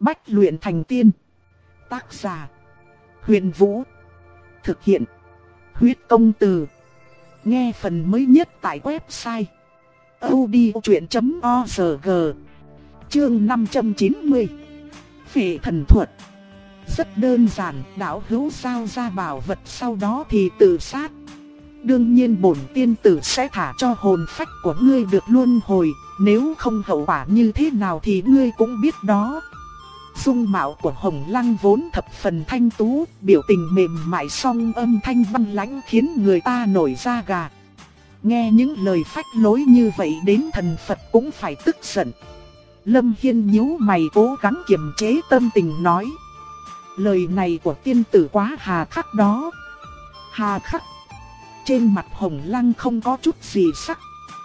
Bách luyện thành tiên. Tác giả: Huyền Vũ. Thực hiện: Huyết Công Từ. Nghe phần mới nhất tại website audiochuyện.org. Chương 590. Phệ thần thuật. Rất đơn giản, đạo hữu giao ra bảo vật sau đó thì tự sát. Đương nhiên bổn tiên tử sẽ thả cho hồn phách của ngươi được luân hồi, nếu không hậu quả như thế nào thì ngươi cũng biết đó. Dung mạo của Hồng Lăng vốn thập phần thanh tú, biểu tình mềm mại song âm thanh băng lãnh khiến người ta nổi da gà. Nghe những lời phách lối như vậy đến thần Phật cũng phải tức giận. Lâm Hiên nhíu mày cố gắng kiềm chế tâm tình nói: lời này của tiên tử quá hà khắc đó. Hà khắc? Trên mặt Hồng Lăng không có chút gì sắc.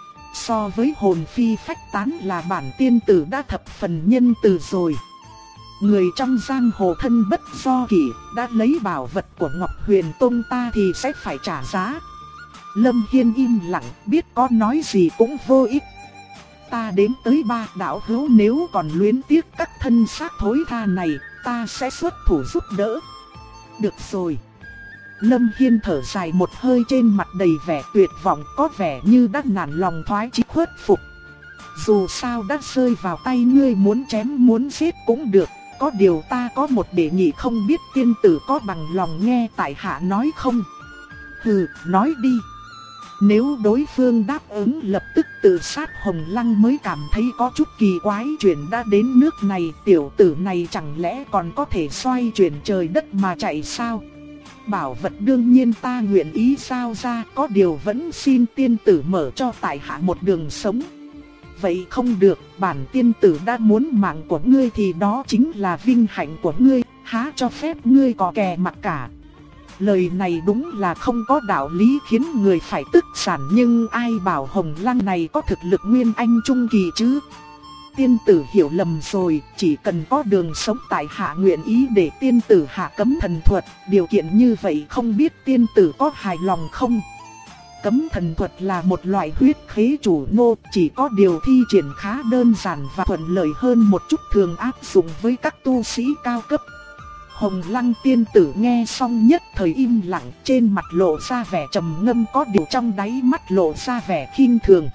So với hồn phi phách tán là bản tiên tử đã thập phần nhân từ rồi. Người trong giang hồ thân bất do kỷ, đã lấy bảo vật của Ngọc Huyền Tông ta thì sẽ phải trả giá. Lâm Hiên im lặng, biết có nói gì cũng vô ích. Ta đếm tới 3, đạo hữu nếu còn luyến tiếc các thân xác thối tha này, ta sẽ xuất thủ giúp đỡ. Được rồi. Lâm Hiên thở dài một hơi, trên mặt đầy vẻ tuyệt vọng, có vẻ như đã nản lòng thoái chí khuất phục. Dù sao đã rơi vào tay ngươi, muốn chém muốn giết cũng được. Có điều ta có một đề nghị, không biết tiên tử có bằng lòng nghe tại hạ nói không? Hừ, nói đi. Nếu đối phương đáp ứng lập tức tự sát, Hồng Lăng mới cảm thấy có chút kỳ quái. Chuyện đã đến nước này, tiểu tử này chẳng lẽ còn có thể xoay chuyển trời đất mà chạy sao? Bảo vật đương nhiên ta nguyện ý giao ra, có điều vẫn xin tiên tử mở cho tại hạ một đường sống. Vậy không được, bản tiên tử đã muốn mạng của ngươi thì đó chính là vinh hạnh của ngươi, há cho phép ngươi có kè mặc cả. Lời này đúng là không có đạo lý, khiến người phải tức giận, nhưng ai bảo Hồng Lăng này có thực lực nguyên anh trung kỳ chứ? Tiên tử hiểu lầm rồi, chỉ cần có đường sống tại hạ nguyện ý để tiên tử hạ cấm thần thuật, điều kiện như vậy không biết tiên tử có hài lòng không? Cấm thần thuật là một loại huyết khế chủ nô, chỉ có điều thi triển khá đơn giản và thuận lợi hơn một chút, thường áp dụng với các tu sĩ cao cấp. Hồng Lăng tiên tử nghe xong nhất thời im lặng, trên mặt lộ ra vẻ trầm ngâm, có điều trong đáy mắt lộ ra vẻ khinh thường.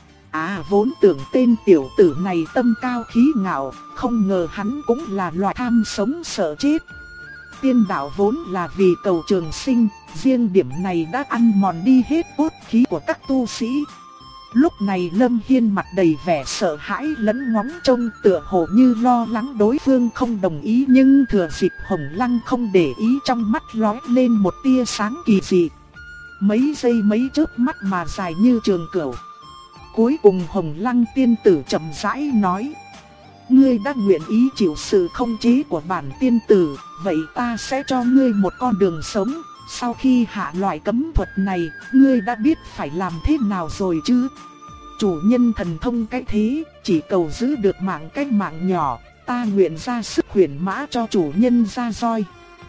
Vốn tưởng tên tiểu tử này tâm cao khí ngạo, không ngờ hắn cũng là loại tham sống sợ chết. Tiên đạo vốn là vì cầu trường sinh, riêng điểm này đã ăn mòn đi hết cốt khí của các tu sĩ. Lúc này Lâm Hiên mặt đầy vẻ sợ hãi lẫn ngóng trông, tựa hồ như lo lắng đối phương không đồng ý, nhưng thừa dịp Hồng Lăng không để ý, trong mắt lóe lên một tia sáng kỳ dị. Mấy giây mấy chớp mắt mà dài như trường cửu. Cuối cùng Hồng Lăng tiên tử chậm rãi nói: ngươi đã nguyện ý chịu sự không chế của bản tiên tử, vậy ta sẽ cho ngươi một con đường sống. Sau khi hạ loại cấm thuật này, ngươi đã biết phải làm thế nào rồi chứ? Chủ nhân thần thông cái thế, chỉ cầu giữ được mạng cái mạng nhỏ, ta nguyện ra sức khuyển mã cho chủ nhân ra roi.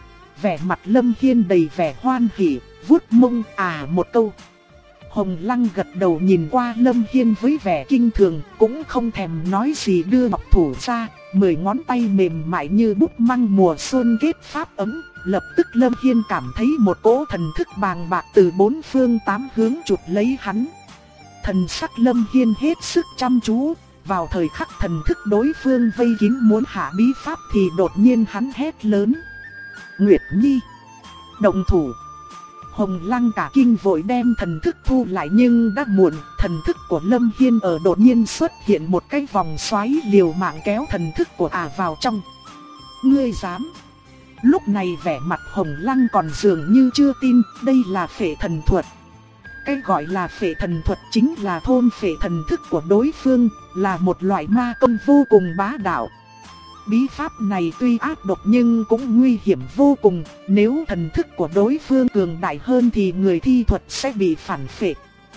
Vẻ mặt Lâm Hiên đầy vẻ hoan hỉ, vuốt mông một câu. Hồng Lăng gật đầu nhìn qua Lâm Hiên với vẻ kinh thường, cũng không thèm nói gì, đưa ngọc thủ ra, 10 ngón tay mềm mại như bút măng mùa xuân kết pháp ấm. Lập tức Lâm Hiên cảm thấy một cỗ thần thức bàng bạc từ 4 phương 8 hướng chụp lấy hắn. Thần sắc Lâm Hiên hết sức chăm chú, vào thời khắc thần thức đối phương vây kín muốn hạ bí pháp thì đột nhiên hắn hét lớn: Nguyệt Nhi, động thủ! Hồng Lăng cả kinh vội đem thần thức thu lại, nhưng đã muộn, thần thức của Lâm Hiên ở đột nhiên xuất hiện một cái vòng xoáy liều mạng kéo thần thức của vào trong. Ngươi dám? Lúc này vẻ mặt Hồng Lăng còn dường như chưa tin, đây là phệ thần thuật. Cái gọi là phệ thần thuật chính là thôn phệ thần thức của đối phương, là một loại ma công vô cùng bá đạo. Bí pháp này tuy ác độc nhưng cũng nguy hiểm vô cùng, nếu thần thức của đối phương cường đại hơn thì người thi thuật sẽ bị phản phệ.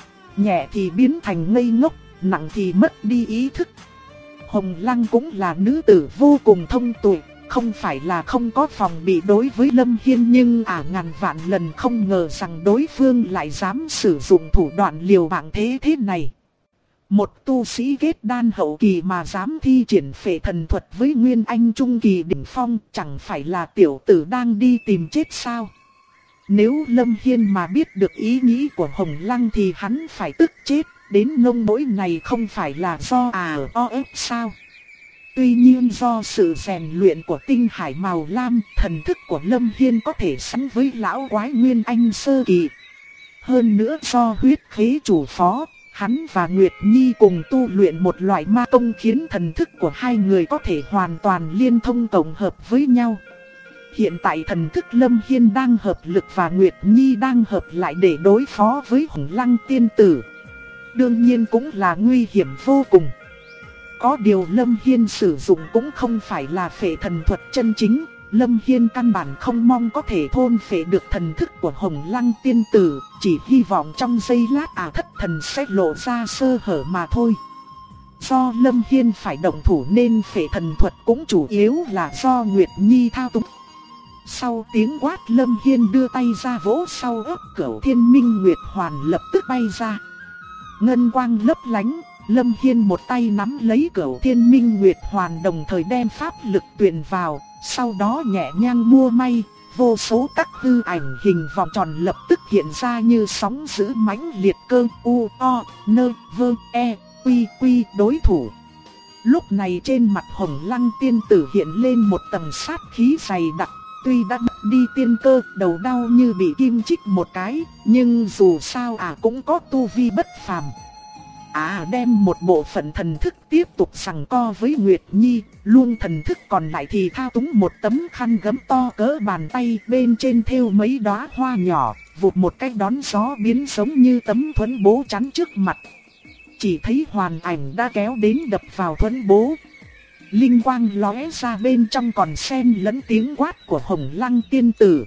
Nhẹ thì biến thành ngây ngốc, nặng thì mất đi ý thức. Hồng Lăng cũng là nữ tử vô cùng thông tuệ, không phải là không có phòng bị đối với Lâm Hiên, nhưng ngàn vạn lần không ngờ rằng đối phương lại dám sử dụng thủ đoạn liều mạng thế này. Một tu sĩ kết đan hậu kỳ mà dám thi triển phệ thần thuật với Nguyên Anh trung kỳ đỉnh phong, chẳng phải là tiểu tử đang đi tìm chết sao? Nếu Lâm Hiên mà biết được ý nghĩ của Hồng Lăng thì hắn phải tức chết, đến nông nỗi này không phải là do ép sao? Tuy nhiên do sự rèn luyện của tinh hải màu lam, thần thức của Lâm Hiên có thể sánh với lão quái Nguyên Anh sơ kỳ. Hơn nữa do huyết khế chủ phó, hắn và Nguyệt Nhi cùng tu luyện một loại ma công khiến thần thức của hai người có thể hoàn toàn liên thông tổng hợp với nhau. Hiện tại thần thức Lâm Hiên đang hợp lực và Nguyệt Nhi đang hợp lại để đối phó với Hồng Lăng tiên tử. Đương nhiên cũng là nguy hiểm vô cùng. Có điều Lâm Hiên sử dụng cũng không phải là phệ thần thuật chân chính. Lâm Hiên căn bản không mong có thể thôn phệ được thần thức của Hồng Lăng tiên tử, chỉ hy vọng trong giây lát thất thần sẽ lộ ra sơ hở mà thôi. Do Lâm Hiên phải động thủ nên phệ thần thuật cũng chủ yếu là do Nguyệt Nhi thao túng. Sau tiếng quát, Lâm Hiên đưa tay ra vỗ sau ớt, Cửu Thiên Minh Nguyệt Hoàn lập tức bay ra. Ngân quang lấp lánh, Lâm Hiên một tay nắm lấy Cửu Thiên Minh Nguyệt Hoàn, đồng thời đem pháp lực truyền vào, sau đó nhẹ nhàng mua may, vô số các hư ảnh hình vòng tròn lập tức hiện ra như sóng dữ mãnh liệt. Cơ u o nơ vơ e quy quy đối thủ. Lúc này trên mặt Hồng Lăng tiên tử hiện lên một tầng sát khí dày đặc. Tuy đã mất đi tiên cơ, đầu đau như bị kim chích một cái, nhưng dù sao cũng có tu vi bất phàm. Đem một bộ phận thần thức tiếp tục giằng co với Nguyệt Nhi, luôn thần thức còn lại thì thao túng một tấm khăn gấm to cỡ bàn tay, bên trên thêu mấy đóa hoa nhỏ, vụt một cái đón gió biến giống như tấm thuẫn bố chắn trước mặt. Chỉ thấy hoàn ảnh đã kéo đến đập vào thuẫn bố. Linh quang lóe ra, bên trong còn xen lẫn tiếng quát của Hồng Lăng tiên tử.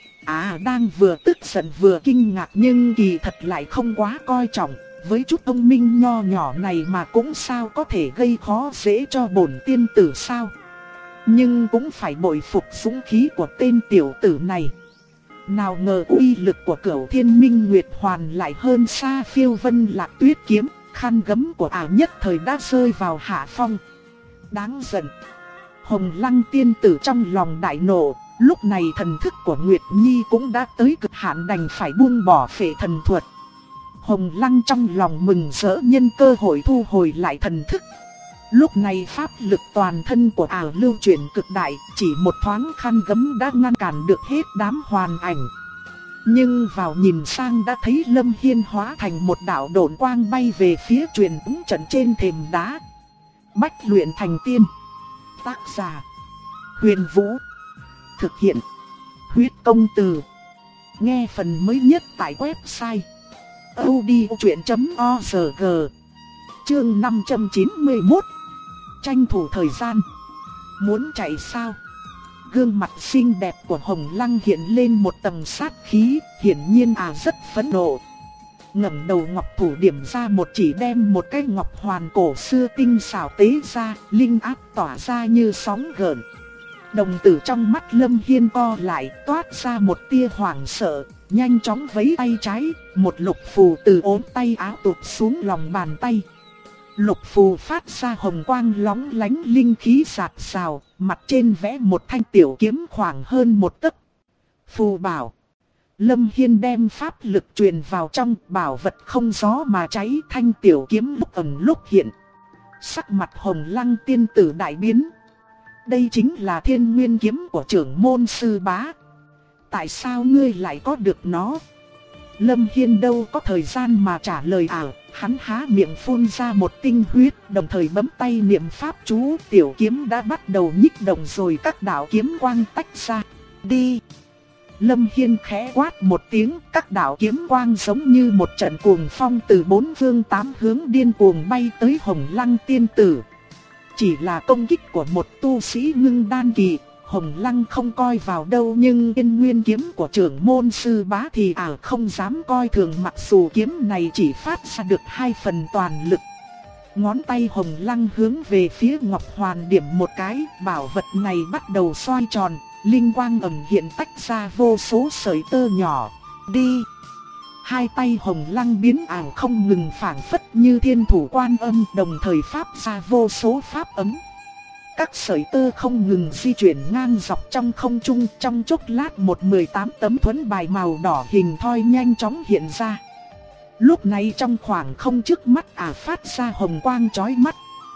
Đang vừa tức giận vừa kinh ngạc nhưng kỳ thật lại không quá coi trọng. Với chút thông minh nho nhỏ này mà cũng sao có thể gây khó dễ cho bổn tiên tử sao? Nhưng cũng phải bội phục dũng khí của tên tiểu tử này. Nào ngờ uy lực của Cửu Thiên Minh Nguyệt Hoàn lại hơn xa Phiêu Vân Lạc Tuyết kiếm, khăn gấm của nhất thời đã rơi vào hạ phong. Đáng giận. Hồng Lăng tiên tử trong lòng đại nộ, lúc này thần thức của Nguyệt Nhi cũng đã tới cực hạn, đành phải buông bỏ phệ thần thuật. Hồng Lăng trong lòng mừng rỡ, nhân cơ hội thu hồi lại thần thức. Lúc này pháp lực toàn thân của lưu chuyển cực đại, chỉ một thoáng khăn gấm đã ngăn cản được hết đám hoàn ảnh. Nhưng vào nhìn sang đã thấy Lâm Hiên hóa thành một đạo độn quang bay về phía truyền tống trận trên thềm đá. Bách luyện thành tiên. Tác giả: Huyền Vũ. Thực hiện: Huyết Công Từ. Nghe phần mới nhất tại website audiochuyện.org. Chương 591. Tranh thủ thời gian. Muốn chạy sao? Gương mặt xinh đẹp của Hồng Lăng hiện lên một tầng sát khí, hiển nhiên rất phẫn nộ. Ngẩng đầu ngọc thủ điểm ra một chỉ, đem một cái ngọc hoàn cổ xưa tinh xảo tế ra, linh áp tỏa ra như sóng gợn. Đồng tử trong mắt Lâm Hiên co lại, toát ra một tia hoảng sợ, nhanh chóng vẫy tay trái, một lục phù từ ốm tay áo tụt xuống lòng bàn tay. Lục phù phát ra hồng quang lóng lánh, linh khí sạt sào, mặt trên vẽ một thanh tiểu kiếm khoảng hơn một tấc. Phù bảo. Lâm Hiên đem pháp lực truyền vào trong, bảo vật không gió mà cháy, thanh tiểu kiếm lúc ẩn lúc hiện. Sắc mặt Hồng Lăng tiên tử đại biến. Đây chính là Thiên Nguyên kiếm của trưởng môn sư bá. Tại sao ngươi lại có được nó? Lâm Hiên đâu có thời gian mà trả lời hắn há miệng phun ra một tinh huyết, đồng thời bấm tay niệm pháp chú, tiểu kiếm đã bắt đầu nhích động rồi các đạo kiếm quang tách ra. Đi! Lâm Hiên khẽ quát một tiếng, các đạo kiếm quang giống như một trận cuồng phong từ bốn phương tám hướng điên cuồng bay tới Hồng Lăng tiên tử. Chỉ là công kích của một tu sĩ ngưng đan kỳ, Hồng Lăng không coi vào đâu, nhưng Thiên Nguyên kiếm của trưởng môn sư bá thì không dám coi thường, mặc dù kiếm này chỉ phát ra được 2 phần toàn lực. Ngón tay Hồng Lăng hướng về phía ngọc hoàn điểm một cái, bảo vật này bắt đầu xoay tròn, linh quang ẩn hiện tách ra vô số sợi tơ nhỏ. Đi! Hai tay Hồng Lăng biến ảo không ngừng phảng phất như thiên thủ Quan Âm, đồng thời phát ra vô số pháp ấm. Các sợi tơ không ngừng di chuyển ngang dọc trong không trung, trong chốc lát 18 tấm thuẫn bài màu đỏ hình thoi nhanh chóng hiện ra. Lúc này trong khoảng không trước mắt phát ra hồng quang chói mắt.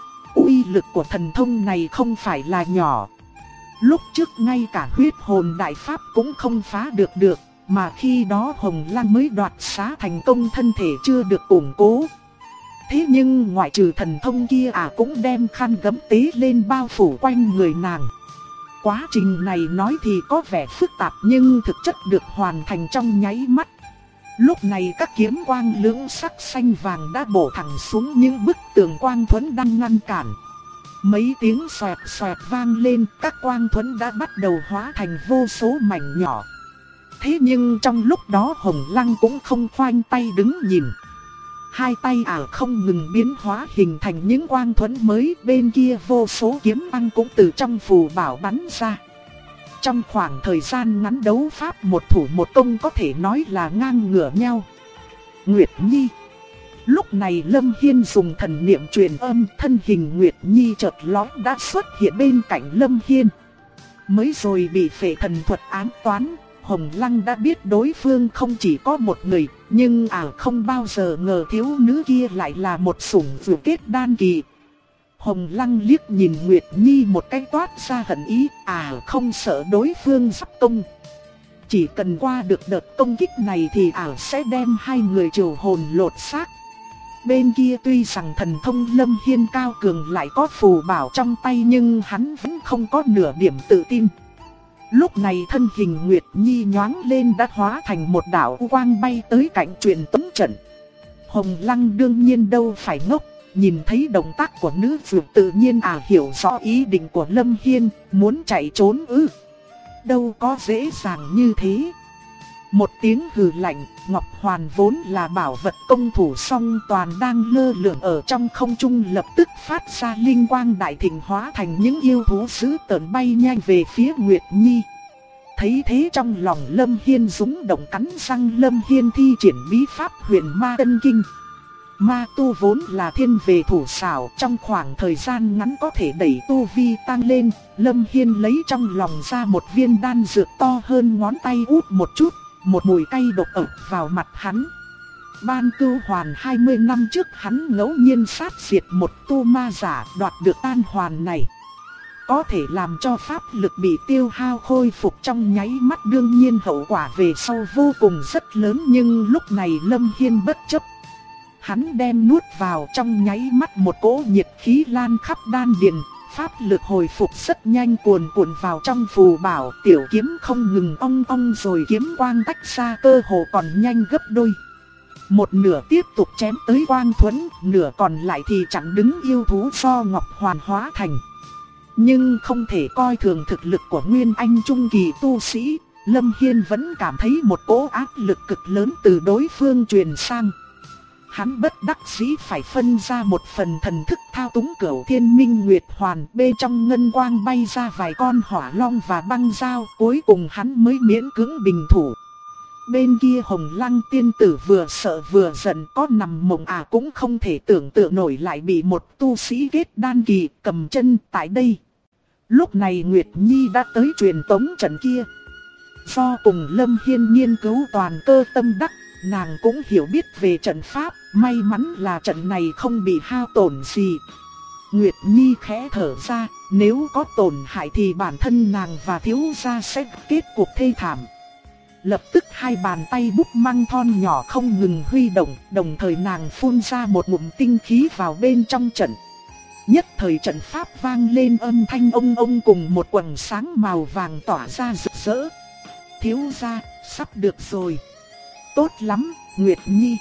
Uy lực của thần thông này không phải là nhỏ. Lúc trước ngay cả huyết hồn đại pháp cũng không phá được, mà khi đó Hồng Lăng mới đoạt xá thành công, thân thể chưa được củng cố. Thế nhưng ngoại trừ thần thông kia cũng đem khăn gấm tế lên bao phủ quanh người nàng. Quá trình này nói thì có vẻ phức tạp nhưng thực chất được hoàn thành trong nháy mắt. Lúc này các kiếm quang lưỡng sắc xanh vàng đã bổ thẳng xuống những bức tường quang thuẫn đang ngăn cản. Mấy tiếng xoẹt xoẹt vang lên, các quang thuẫn đã bắt đầu hóa thành vô số mảnh nhỏ. Thế nhưng trong lúc đó Hồng Lăng cũng không khoanh tay đứng nhìn. Hai tay không ngừng biến hóa hình thành những quang thuẫn mới, bên kia vô số kiếm quang cũng từ trong phù bảo bắn ra. Trong khoảng thời gian ngắn đấu pháp một thủ một công có thể nói là ngang ngửa nhau. Nguyệt Nhi. Lúc này Lâm Hiên dùng thần niệm truyền âm, thân hình Nguyệt Nhi chợt lóe đã xuất hiện bên cạnh Lâm Hiên. Mới rồi bị phệ thần thuật ám toán, Hồng Lăng đã biết đối phương không chỉ có một người, nhưng không bao giờ ngờ thiếu nữ kia lại là một sủng vừa kết đan kỳ. Hồng Lăng liếc nhìn Nguyệt Nhi một cái toát ra hận ý, không sợ đối phương sắp công. Chỉ cần qua được đợt công kích này thì sẽ đem hai người trừ hồn lột xác. Bên kia tuy rằng thần thông Lâm Hiên cao cường lại có phù bảo trong tay nhưng hắn vẫn không có nửa điểm tự tin. Lúc này thân hình Nguyệt Nhi nhoáng lên đã hóa thành một đạo quang bay tới cạnh truyền tống trận. Hồng Lăng đương nhiên đâu phải ngốc, nhìn thấy động tác của nữ dược tự nhiên hiểu rõ ý định của Lâm Hiên, muốn chạy trốn ư. Đâu có dễ dàng như thế. Một tiếng hừ lạnh, Ngọc Hoàn vốn là bảo vật công thủ song toàn đang lơ lửng ở trong không trung lập tức phát ra linh quang đại thịnh hóa thành những yêu thú dữ tợn bay nhanh về phía Nguyệt Nhi. Thấy thế trong lòng Lâm Hiên rúng động, cắn răng. Lâm Hiên thi triển bí pháp Huyền Ma Tân Kinh. Ma tu vốn là thiên về thủ xảo, trong khoảng thời gian ngắn có thể đẩy tu vi tăng lên. Lâm Hiên lấy trong lòng ra một viên đan dược to hơn ngón tay út một chút, một mùi cay độc ập vào mặt hắn. Ban Cưu Hoàn 20 năm trước hắn ngẫu nhiên sát diệt một tu ma giả, đoạt được an hoàn này. Có thể làm cho pháp lực bị tiêu hao khôi phục trong nháy mắt, đương nhiên hậu quả về sau vô cùng rất lớn, nhưng lúc này Lâm Hiên bất chấp. Hắn đem nuốt vào, trong nháy mắt một cỗ nhiệt khí lan khắp đan điền, pháp lực hồi phục rất nhanh, cuồn cuộn vào trong phù bảo, tiểu kiếm không ngừng ong ong rồi kiếm quang tách ra, cơ hồ còn nhanh gấp đôi. Một nửa tiếp tục chém tới quang thuẫn, nửa còn lại thì chặn đứng yêu thú do Ngọc Hoàn hóa thành. Nhưng không thể coi thường thực lực của Nguyên Anh trung kỳ tu sĩ, Lâm Hiên vẫn cảm thấy một cỗ áp lực cực lớn từ đối phương truyền sang. Hắn bất đắc dĩ phải phân ra một phần thần thức thao túng Cửu Thiên Minh Nguyệt Hoàn, bên trong ngân quang bay ra vài con hỏa long và băng dao, cuối cùng hắn mới miễn cưỡng bình thủ. Bên kia Hồng Lăng tiên tử vừa sợ vừa giận, có nằm mộng cũng không thể tưởng tượng nổi lại bị một tu sĩ kết đan kỳ cầm chân tại đây. Lúc này Nguyệt Nhi đã tới truyền tống trận kia. Do cùng Lâm Hiên nghiên cứu toàn cơ tâm đắc, nàng cũng hiểu biết về trận pháp, may mắn là trận này không bị hao tổn gì. Nguyệt Nhi khẽ thở ra, nếu có tổn hại thì bản thân nàng và thiếu gia sẽ kết cuộc thê thảm. Lập tức hai bàn tay bút măng thon nhỏ không ngừng huy động, đồng thời nàng phun ra một ngụm tinh khí vào bên trong trận. Nhất thời trận pháp vang lên âm thanh ông ông cùng một quầng sáng màu vàng tỏa ra rực rỡ. Thiếu gia, sắp được rồi. Tốt lắm, Nguyệt Nhi.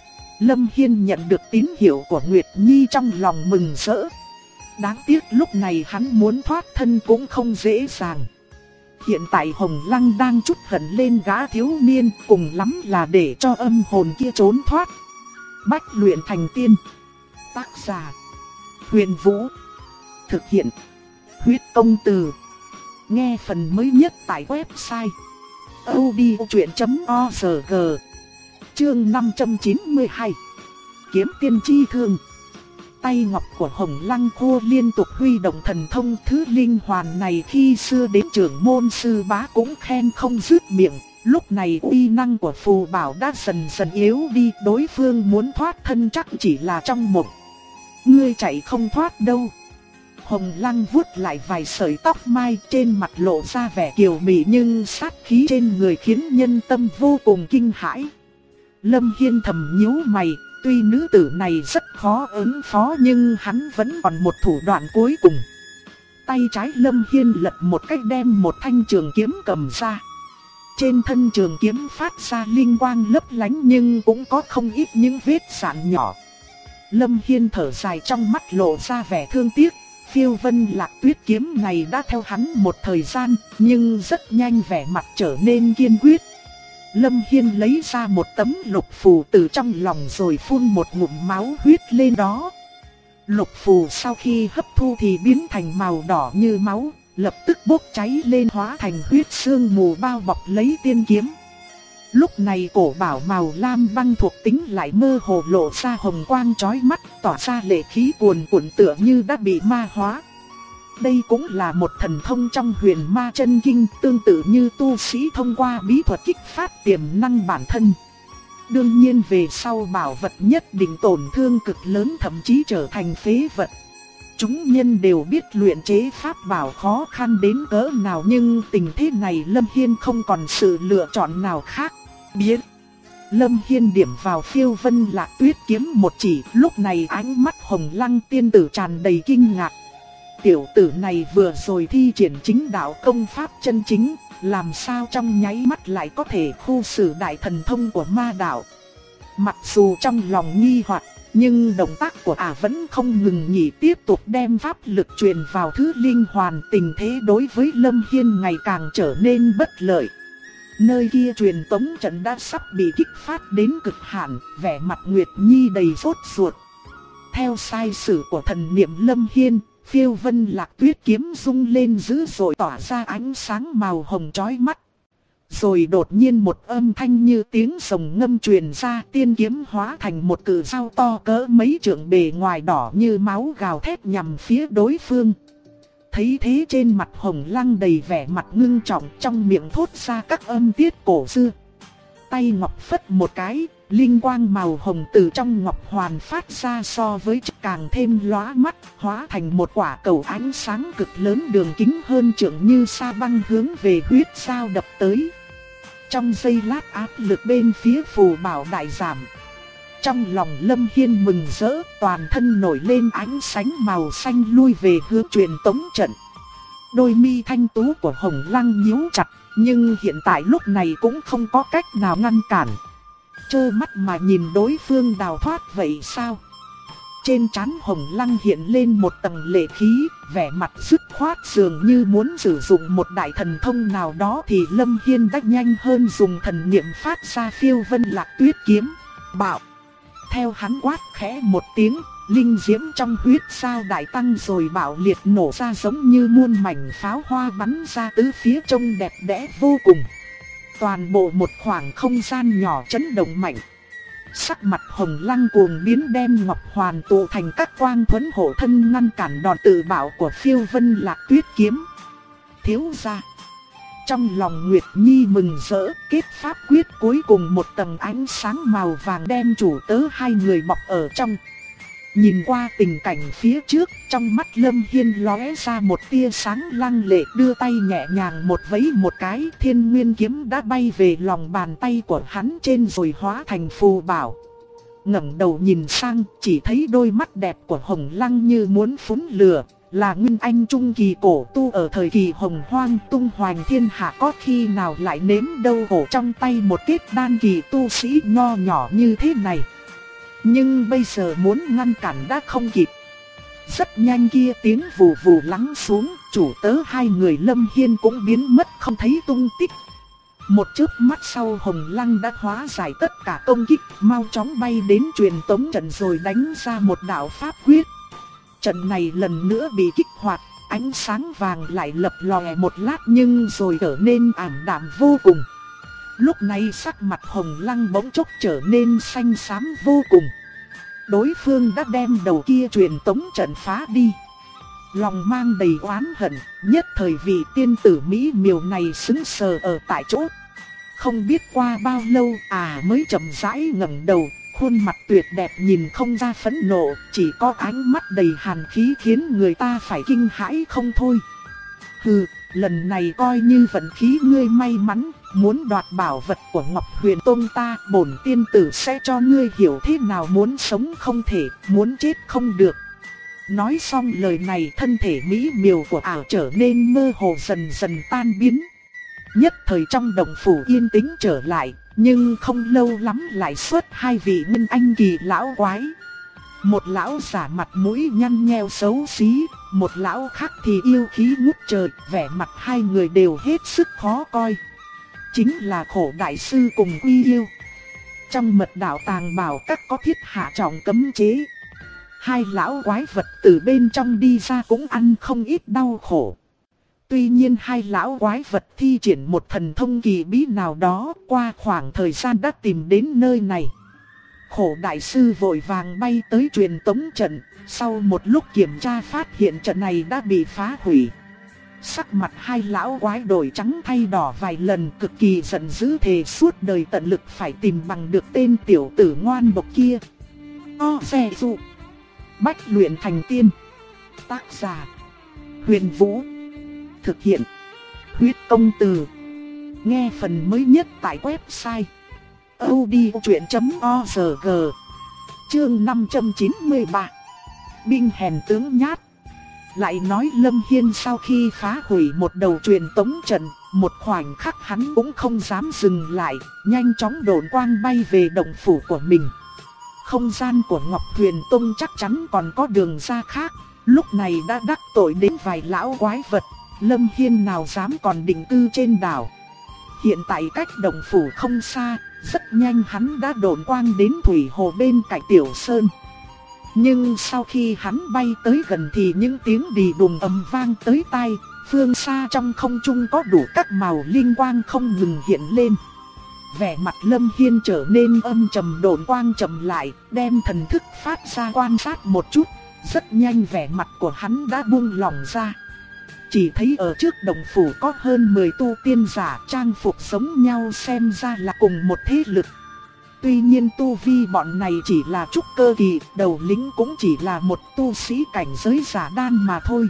Lâm Hiên nhận được tín hiệu của Nguyệt Nhi trong lòng mừng rỡ. Đáng tiếc lúc này hắn muốn thoát thân cũng không dễ dàng. Hiện tại Hồng Lăng đang trút hận lên gã thiếu niên, cùng lắm là để cho âm hồn kia trốn thoát. Bách luyện thành tiên. Tác giả Huyền Vũ. Thực hiện Huyết Công Từ. Nghe phần mới nhất tại website audiochuyen.org. Chương 592 Kiếm tiên chi thương. Tay ngọc của Hồng Lăng Khô liên tục huy động thần thông, thứ linh hoàn này khi xưa đến trưởng môn sư bá cũng khen không dứt miệng. Lúc này uy năng của phù bảo đã dần dần yếu đi, đối phương muốn thoát thân chắc chỉ là trong mộng. Ngươi chạy không thoát đâu. Hồng Lăng vuốt lại vài sợi tóc mai, trên mặt lộ ra vẻ kiều mị nhưng sát khí trên người khiến nhân tâm vô cùng kinh hãi. Lâm Hiên thầm nhíu mày, tuy nữ tử này rất khó ứng phó nhưng hắn vẫn còn một thủ đoạn cuối cùng. Tay trái Lâm Hiên lật một cách đem một thanh trường kiếm cầm ra. Trên thân trường kiếm phát ra linh quang lấp lánh nhưng cũng có không ít những vết sạn nhỏ. Lâm Hiên thở dài, trong mắt lộ ra vẻ thương tiếc. Phiêu Vân Lạc Tuyết kiếm này đã theo hắn một thời gian, nhưng rất nhanh vẻ mặt trở nên kiên quyết. Lâm Hiên lấy ra một tấm lục phù từ trong lòng rồi phun một ngụm máu huyết lên đó. Lục phù sau khi hấp thu thì biến thành màu đỏ như máu, lập tức bốc cháy lên hóa thành huyết sương mù bao bọc lấy tiên kiếm. Lúc này cổ bảo màu lam băng thuộc tính lại mơ hồ lộ ra hồng quang chói mắt, tỏa ra lệ khí cuồn cuộn tựa như đã bị ma hóa. Đây cũng là một thần thông trong Huyền Ma Chân Kinh, tương tự như tu sĩ thông qua bí thuật kích phát tiềm năng bản thân. Đương nhiên về sau bảo vật nhất định tổn thương cực lớn, thậm chí trở thành phế vật. Chúng nhân đều biết luyện chế pháp bảo khó khăn đến cỡ nào, nhưng tình thế này Lâm Hiên không còn sự lựa chọn nào khác. Biến. Lâm Hiên điểm vào Phiêu Vân Lạc Tuyết kiếm một chỉ, lúc này ánh mắt Hồng Lăng tiên tử tràn đầy kinh ngạc. Tiểu tử này vừa rồi thi triển chính đạo công pháp chân chính, làm sao trong nháy mắt lại có thể khu xử đại thần thông của ma đạo. Mặc dù trong lòng nghi hoặc, nhưng động tác của ả vẫn không ngừng nghỉ, tiếp tục đem pháp lực truyền vào thứ linh hoàn. Tình thế đối với Lâm Hiên ngày càng trở nên bất lợi. Nơi kia truyền tống trận đã sắp bị kích phát đến cực hạn, vẻ mặt Nguyệt Nhi đầy sốt ruột. Theo sai sử của thần niệm Lâm Hiên, Phiêu Vân Lạc Tuyết kiếm rung lên dữ dội, tỏa ra ánh sáng màu hồng chói mắt. Rồi đột nhiên một âm thanh như tiếng rồng ngâm truyền ra, tiên kiếm hóa thành một cự dao to cỡ mấy trượng, bề ngoài đỏ như máu, gào thét nhằm phía đối phương. Thấy thế trên mặt Hồng Lăng đầy vẻ mặt ngưng trọng, trong miệng thốt ra các âm tiết cổ xưa. Tay ngọc phất một cái, linh quang màu hồng từ trong ngọc hoàn phát ra, so với trước càng thêm lóa mắt, hóa thành một quả cầu ánh sáng cực lớn đường kính hơn trượng như sa băng hướng về huyết sao đập tới. Trong giây lát áp lực bên phía phù bảo đại giảm. Trong lòng Lâm Hiên mừng rỡ, toàn thân nổi lên ánh sáng màu xanh, lui về hướng truyền tống trận. Đôi mi thanh tú của Hồng Lăng nhíu chặt, nhưng hiện tại lúc này cũng không có cách nào ngăn cản. Trơ mắt mà nhìn đối phương đào thoát vậy sao? Trên trán Hồng Lăng hiện lên một tầng lệ khí, vẻ mặt dứt khoát, dường như muốn sử dụng một đại thần thông nào đó, thì Lâm Hiên đã nhanh hơn dùng thần niệm phát ra Phiêu Vân Lạc Tuyết kiếm. Bạo! Theo hắn quát khẽ một tiếng, linh diễm trong huyết sao đại tăng rồi bạo liệt nổ ra, giống như muôn mảnh pháo hoa bắn ra tứ phía, trông đẹp đẽ vô cùng. Toàn bộ một khoảng không gian nhỏ chấn động mạnh. Sắc mặt Hồng Lăng cuồng biến, đem ngọc hoàn tụ thành các quang thuẫn hộ thân, ngăn cản đòn tự bạo của Phiêu Vân Lạc Tuyết kiếm. Thiếu gia. Trong lòng Nguyệt Nhi mừng rỡ, kết pháp quyết cuối cùng, một tầng ánh sáng màu vàng đem chủ tớ hai người bọc ở trong. Nhìn qua tình cảnh phía trước, trong mắt Lâm Hiên lóe ra một tia sáng lăng lệ, đưa tay nhẹ nhàng một vẫy một cái, Thiên Nguyên kiếm đã bay về lòng bàn tay của hắn trên rồi hóa thành phù bảo. Ngẩng đầu nhìn sang, chỉ thấy đôi mắt đẹp của Hồng Lăng như muốn phún lửa, là Nguyên Anh trung kỳ cổ tu ở thời kỳ hồng hoang tung hoành thiên hạ, có khi nào lại nếm đâu khổ trong tay một kết đan kỳ tu sĩ nho nhỏ như thế này. Nhưng bây giờ muốn ngăn cản đã không kịp. Rất nhanh kia tiếng vù vù lắng xuống, chủ tớ hai người Lâm Hiên cũng biến mất không thấy tung tích. Một chớp mắt sau, Hồng Lăng đã hóa giải tất cả công kích, mau chóng bay đến truyền tống trận rồi đánh ra một đạo pháp quyết. Trận này lần nữa bị kích hoạt, ánh sáng vàng lại lập lòe một lát nhưng rồi trở nên ảm đạm vô cùng. Lúc này sắc mặt Hồng Lăng bỗng chốc trở nên xanh xám vô cùng. Đối phương đã đem đầu kia truyền tống trận phá đi. Lòng mang đầy oán hận, nhất thời vị tiên tử mỹ miều này sững sờ ở tại chỗ. Không biết qua bao lâu mới chậm rãi ngẩng đầu, khuôn mặt tuyệt đẹp nhìn không ra phẫn nộ, chỉ có ánh mắt đầy hàn khí khiến người ta phải kinh hãi không thôi. Hừ, lần này coi như vận khí ngươi may mắn, muốn đoạt bảo vật của Ngọc Huyền Tông ta, bổn tiên tử sẽ cho ngươi hiểu thế nào muốn sống không thể, muốn chết không được. Nói xong lời này, thân thể mỹ miều của ảo trở nên mơ hồ dần dần tan biến. Nhất thời trong động phủ yên tĩnh trở lại, nhưng không lâu lắm lại xuất hai vị nguyên anh kỳ lão quái. Một lão giả mặt mũi nhăn nheo xấu xí, một lão khác thì yêu khí ngút trời, vẻ mặt hai người đều hết sức khó coi. Chính là Khổ đại sư cùng Quy Yêu. Trong mật đạo Tàng Bảo Các có thiết hạ trọng cấm chế. Hai lão quái vật từ bên trong đi ra cũng ăn không ít đau khổ. Tuy nhiên hai lão quái vật thi triển một thần thông kỳ bí nào đó, qua khoảng thời gian đã tìm đến nơi này. Khổ đại sư vội vàng bay tới truyền tống trận, sau một lúc kiểm tra phát hiện trận này đã bị phá hủy. Sắc mặt hai lão quái đổi trắng thay đỏ vài lần, cực kỳ giận dữ, thề suốt đời tận lực phải tìm bằng được tên tiểu tử ngoan độc kia. Xe dụ bách luyện thành tiên. Tác giả Huyền Vũ. Thực hiện Huyết Công Từ. Nghe phần mới nhất tại website audiochuyện.org. Chương 593. Binh hèn tướng nhát. Lại nói Lâm Hiên sau khi phá hủy một đầu truyền tống trận, một khoảnh khắc hắn cũng không dám dừng lại, nhanh chóng độn quang bay về động phủ của mình. Không gian của Ngọc Huyền Tông chắc chắn còn có đường ra khác, lúc này đã đắc tội đến vài lão quái vật, Lâm Hiên nào dám còn định cư trên đảo. Hiện tại cách động phủ không xa, rất nhanh hắn đã độn quang đến thủy hồ bên cạnh Tiểu Sơn. Nhưng sau khi hắn bay tới gần thì những tiếng đì đùng ầm vang tới tai, phương xa trong không trung có đủ các màu linh quang không ngừng hiện lên. Vẻ mặt Lâm Hiên trở nên âm trầm, độn quang chậm lại, đem thần thức phát ra quan sát một chút, rất nhanh vẻ mặt của hắn đã buông lỏng ra. Chỉ thấy ở trước động phủ có hơn 10 tu tiên giả trang phục giống nhau, xem ra là cùng một thế lực. Tuy nhiên tu vi bọn này chỉ là trúc cơ kỳ, đầu lĩnh cũng chỉ là một tu sĩ cảnh giới giả đan mà thôi.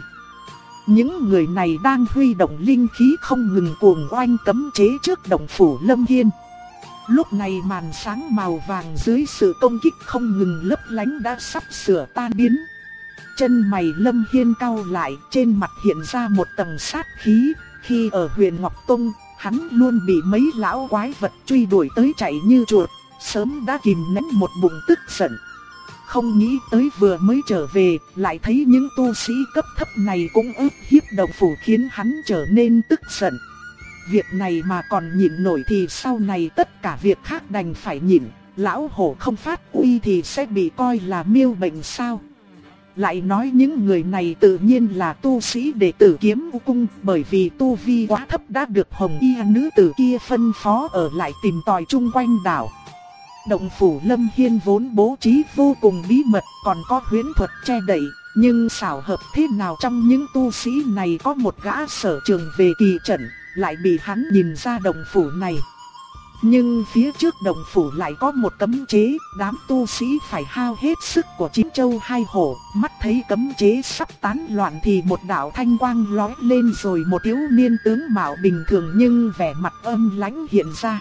Những người này đang huy động linh khí không ngừng cuồng oanh cấm chế trước động phủ Lâm Hiên. Lúc này màn sáng màu vàng dưới sự công kích không ngừng lấp lánh đã sắp sửa tan biến. Chân mày Lâm Hiên cau lại, trên mặt hiện ra một tầng sát khí. Khi ở Huyền Ngọc Tông, hắn luôn bị mấy lão quái vật truy đuổi tới chạy như chuột, sớm đã kìm nén một bụng tức giận. Không nghĩ tới vừa mới trở về, lại thấy những tu sĩ cấp thấp này cũng ức hiếp động phủ, khiến hắn trở nên tức giận. Việc này mà còn nhịn nổi thì sau này tất cả việc khác đành phải nhịn. Lão hổ không phát uy thì sẽ bị coi là miêu bệnh sao? Lại nói những người này tự nhiên là tu sĩ đệ tử Kiếm U Cung, bởi vì tu vi quá thấp đã được hồng y nữ tử kia phân phó ở lại tìm tòi chung quanh đảo. Động phủ Lâm Hiên vốn bố trí vô cùng bí mật, còn có huyễn thuật che đậy, nhưng xảo hợp thế nào trong những tu sĩ này có một gã sở trường về kỳ trận, lại bị hắn nhìn ra động phủ này. Nhưng phía trước động phủ lại có một cấm chế, đám tu sĩ phải hao hết sức của chín châu hai hổ, mắt thấy cấm chế sắp tán loạn thì một đạo thanh quang lóe lên, rồi một thiếu niên tướng mạo bình thường nhưng vẻ mặt âm lãnh hiện ra.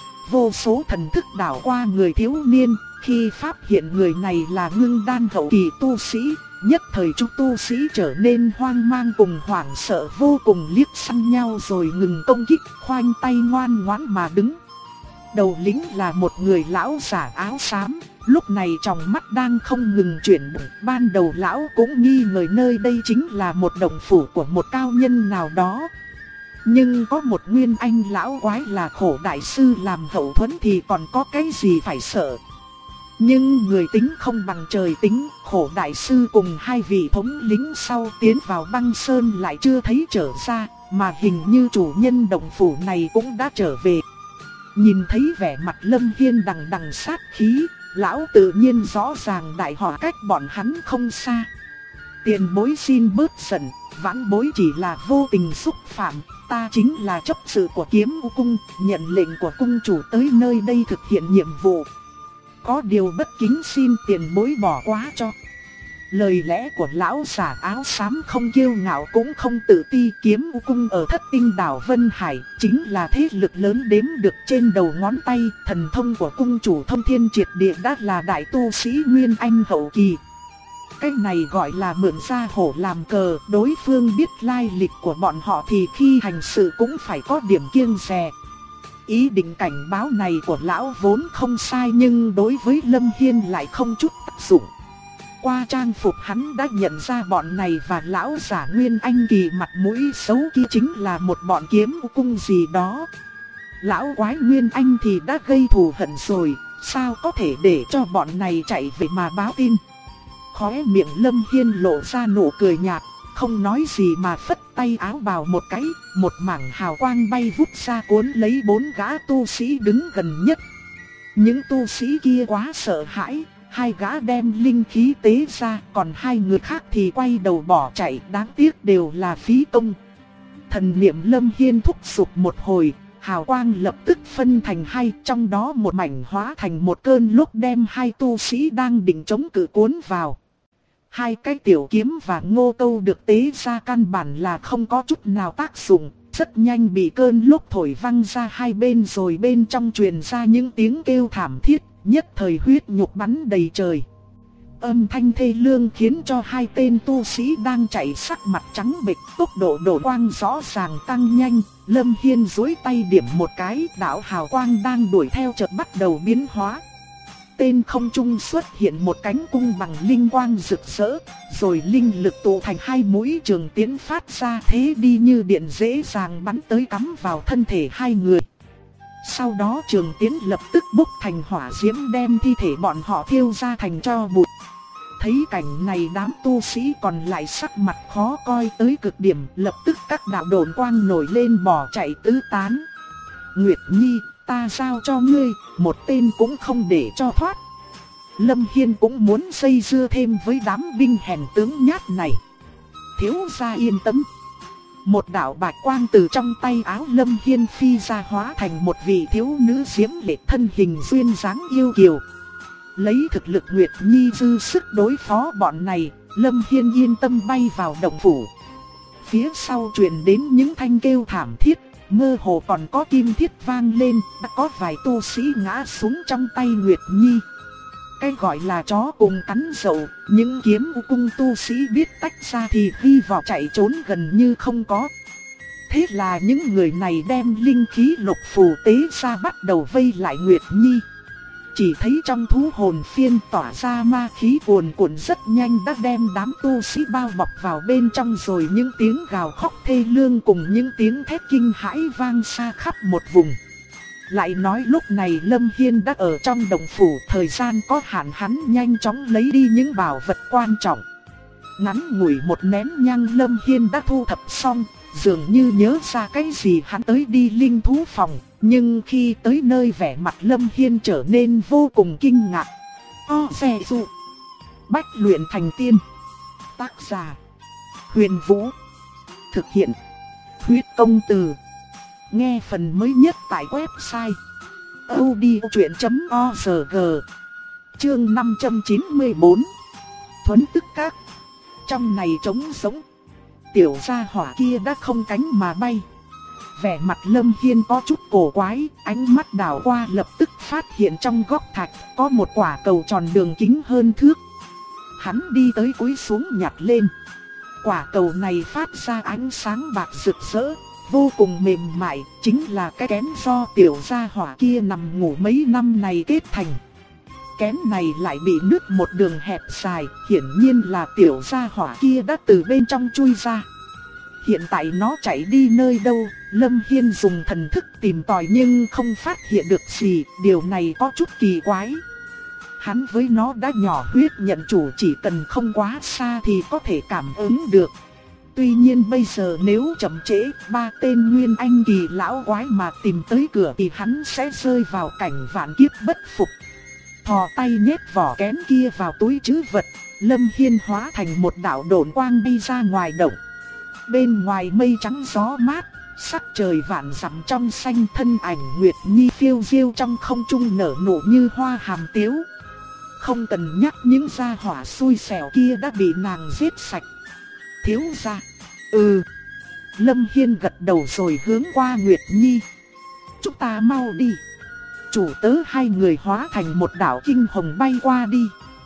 Vô số thần thức đảo qua người thiếu niên, khi phát hiện người này là Ngưng Đan hậu kỳ tu sĩ, nhất thời chúng tu sĩ trở nên hoang mang cùng hoảng sợ vô cùng, liếc xăng nhau rồi ngừng công kích, khoanh tay ngoan ngoãn mà đứng. Đầu lĩnh là một người lão giả áo xám, lúc này trong mắt đang không ngừng chuyển động. Ban đầu lão cũng nghi ngờ nơi đây chính là một động phủ của một cao nhân nào đó. Nhưng có một nguyên anh lão quái là Khổ đại sư làm hậu thuẫn thì còn có cái gì phải sợ. Nhưng người tính không bằng trời tính, Khổ đại sư cùng hai vị thống lĩnh sau tiến vào băng sơn lại chưa thấy trở ra, mà hình như chủ nhân động phủ này cũng đã trở về. Nhìn thấy vẻ mặt Lâm Hiên đằng đằng sát khí, lão tự nhiên rõ ràng đại họa cách bọn hắn không xa. Tiền bối xin bớt giận, vãn bối chỉ là vô tình xúc phạm, ta chính là chấp sự của Kiếm U Cung, nhận lệnh của cung chủ tới nơi đây thực hiện nhiệm vụ. Có điều bất kính xin tiền bối bỏ qua cho. Lời lẽ của lão giả áo xám không kiêu ngạo cũng không tự ti. Kiếm U Cung ở Thất Tinh đảo Vân Hải chính là thế lực lớn đếm được trên đầu ngón tay. Thần thông của cung chủ thông thiên triệt địa đã là đại tu sĩ Nguyên Anh hậu kỳ. Cái này gọi là mượn ra hổ làm cờ. Đối phương biết lai lịch của bọn họ thì khi hành sự cũng phải có điểm kiêng dè. Ý định cảnh báo này của lão vốn không sai, nhưng đối với Lâm Hiên lại không chút tác dụng. Qua trang phục hắn đã nhận ra bọn này và lão giả Nguyên Anh kỳ mặt mũi xấu kia chính là một bọn Kiếm U Cung gì đó. Lão quái Nguyên Anh thì đã gây thù hận rồi, sao có thể để cho bọn này chạy về mà báo tin. Khóe miệng Lâm Hiên lộ ra nụ cười nhạt, không nói gì mà phất tay áo bào một cái, một mảng hào quang bay vút ra cuốn lấy 4 gã tu sĩ đứng gần nhất. Những tu sĩ kia quá sợ hãi, 2 gã đem linh khí tế ra, còn 2 người khác thì quay đầu bỏ chạy, đáng tiếc đều là phí công. Thần niệm Lâm Hiên thúc giục một hồi, hào quang lập tức phân thành 2, trong đó một mảnh hóa thành một cơn lốc đem 2 tu sĩ đang định chống cự cuốn vào. 2 cái tiểu kiếm và ngô câu được tế ra căn bản là không có chút nào tác dụng, rất nhanh bị cơn lốc thổi văng ra hai bên, rồi bên trong truyền ra những tiếng kêu thảm thiết, nhất thời huyết nhục bắn đầy trời. Âm thanh thê lương khiến cho 2 tên tu sĩ đang chạy sắc mặt trắng bệch, tốc độ đổ quang rõ ràng tăng nhanh. Lâm Hiên duỗi tay điểm một cái, đạo hào quang đang đuổi theo chợt bắt đầu biến hóa. Tên không trung xuất hiện một cánh cung bằng linh quang rực rỡ, rồi linh lực tụ thành 2 mũi trường tiến phát ra thế đi như điện, dễ dàng bắn tới cắm vào thân thể 2 người. Sau đó trường tiến lập tức bốc thành hỏa diễm đem thi thể bọn họ thiêu ra thành tro bụi. Thấy cảnh này đám tu sĩ còn lại sắc mặt khó coi tới cực điểm, lập tức các đạo độn quang nổi lên bỏ chạy tứ tán. Nguyệt Nhi, ta giao cho ngươi, một tên cũng không để cho thoát. Lâm Hiên cũng muốn dây dưa thêm với đám binh hèn tướng nhát này. Thiếu gia yên tâm. Một đạo bạch quang từ trong tay áo Lâm Hiên phi ra, hóa thành một vị thiếu nữ diễm lệ, thân hình duyên dáng yêu kiều. Lấy thực lực Nguyệt Nhi dư sức đối phó bọn này, Lâm Hiên yên tâm bay vào động phủ. Phía sau truyền đến những thanh kêu thảm thiết, mơ hồ còn có kim thiết vang lên, đã có vài tu sĩ ngã xuống trong tay Nguyệt Nhi. Cái gọi là chó cùng cắn dậu, những Kiếm U Cung tu sĩ biết tách ra thì hy vọng chạy trốn gần như không có. Thế là những người này đem linh khí lục phù tế ra bắt đầu vây lại Nguyệt Nhi. Chỉ thấy trong thú hồn phiên tỏa ra ma khí cuồn cuộn, rất nhanh đã đem đám tu sĩ bao bọc vào bên trong, rồi những tiếng gào khóc thê lương cùng những tiếng thét kinh hãi vang xa khắp một vùng. Lại nói lúc này Lâm Hiên đã ở trong động phủ, thời gian có hạn, hắn nhanh chóng lấy đi những bảo vật quan trọng. Ngắn ngủi một nén nhang Lâm Hiên đã thu thập xong, dường như nhớ ra cái gì hắn tới đi linh thú phòng. Nhưng khi tới nơi vẻ mặt Lâm Hiên trở nên vô cùng kinh ngạc. Xe dụ Bách luyện thành tiên. Tác giả Huyền Vũ. Thực hiện Huyết Công Từ. Nghe phần mới nhất tại website audiochuyện.org. Chương 594 Thuấn Tức Các. Trong này trống sống, tiểu gia hỏa kia đã không cánh mà bay. Vẻ mặt Lâm Hiên có chút cổ quái, ánh mắt đảo qua lập tức phát hiện trong góc thạch có một quả cầu tròn đường kính hơn thước. Hắn đi tới cúi xuống nhặt lên. Quả cầu này phát ra ánh sáng bạc rực rỡ, vô cùng mềm mại, chính là cái kén do tiểu gia hỏa kia nằm ngủ mấy năm này kết thành. Kén này lại bị nứt một đường hẹp dài, hiển nhiên là tiểu gia hỏa kia đã từ bên trong chui ra. Hiện tại nó chạy đi nơi đâu, Lâm Hiên dùng thần thức tìm tòi nhưng không phát hiện được gì, điều này có chút kỳ quái. Hắn với nó đã nhỏ huyết nhận chủ, chỉ cần không quá xa thì có thể cảm ứng được. Tuy nhiên bây giờ nếu chậm trễ, ba tên Nguyên Anh kỳ lão quái mà tìm tới cửa thì hắn sẽ rơi vào cảnh vạn kiếp bất phục. Thò tay nhét vỏ kén kia vào túi trữ vật, Lâm Hiên hóa thành một đạo độn quang đi ra ngoài động. Bên ngoài mây trắng gió mát, sắc trời vạn dặm trong xanh, thân ảnh Nguyệt Nhi phiêu diêu trong không trung nở nụ như hoa hàm tiếu. Không cần nhắc, những gia hỏa xui xẻo kia đã bị nàng giết sạch. Thiếu gia. Lâm Hiên gật đầu rồi hướng qua Nguyệt Nhi. Chúng ta mau đi. Chủ tớ hai người hóa thành một đạo kinh hồng bay qua đi.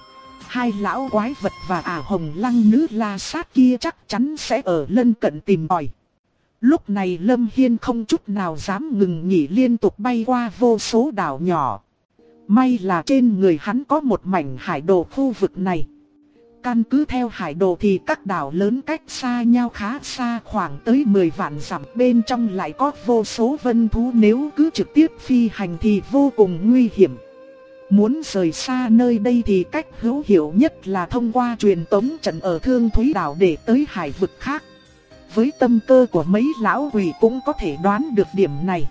Hai lão quái vật và Hồng Lăng nữ la sát kia chắc chắn sẽ ở lân cận tìm tòi. Lúc này Lâm Hiên không chút nào dám ngừng nghỉ, liên tục bay qua vô số đảo nhỏ. May là trên người hắn có một mảnh hải đồ khu vực này. Căn cứ theo hải đồ thì các đảo lớn cách xa nhau khá xa, khoảng tới 10 vạn dặm, bên trong lại có vô số vân thú, nếu cứ trực tiếp phi hành thì vô cùng nguy hiểm. Muốn rời xa nơi đây thì cách hữu hiệu nhất là thông qua truyền tống trận ở Thương Thúy đảo để tới hải vực khác. Với tâm cơ của mấy lão quỷ cũng có thể đoán được điểm này.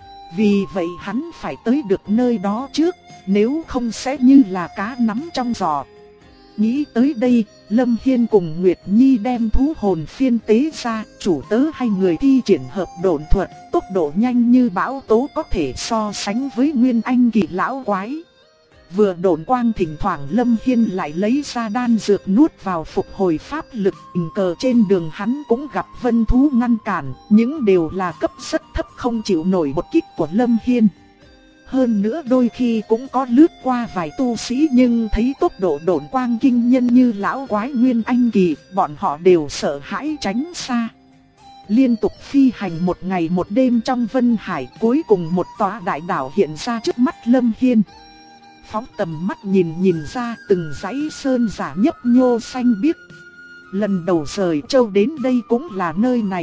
Vì vậy hắn phải tới được nơi đó trước, nếu không sẽ như là cá nắm trong giò. Nghĩ tới đây, Lâm Hiên cùng Nguyệt Nhi đem thú hồn phiên tế ra, chủ tớ hai người thi triển hợp độn thuật, tốc độ nhanh như bão tố, có thể so sánh với Nguyên Anh kỳ lão quái. Vừa độn quang, thỉnh thoảng Lâm Hiên lại lấy ra đan dược nuốt vào phục hồi pháp lực. Tình cờ trên đường hắn cũng gặp vân thú ngăn cản, những đều là cấp rất thấp, không chịu nổi một kích của Lâm Hiên. Hơn nữa đôi khi cũng có lướt qua vài tu sĩ, nhưng thấy tốc độ độn quang kinh nhân như lão quái Nguyên Anh kỳ, bọn họ đều sợ hãi tránh xa. Liên tục phi hành một ngày một đêm trong Vân Hải, cuối cùng một tòa đại đảo hiện ra trước mắt Lâm Hiên. Phóng tầm mắt nhìn ra, từng dãy sơn giả nhấp nhô xanh biếc. Lần đầu rời châu đến đây cũng là nơi này.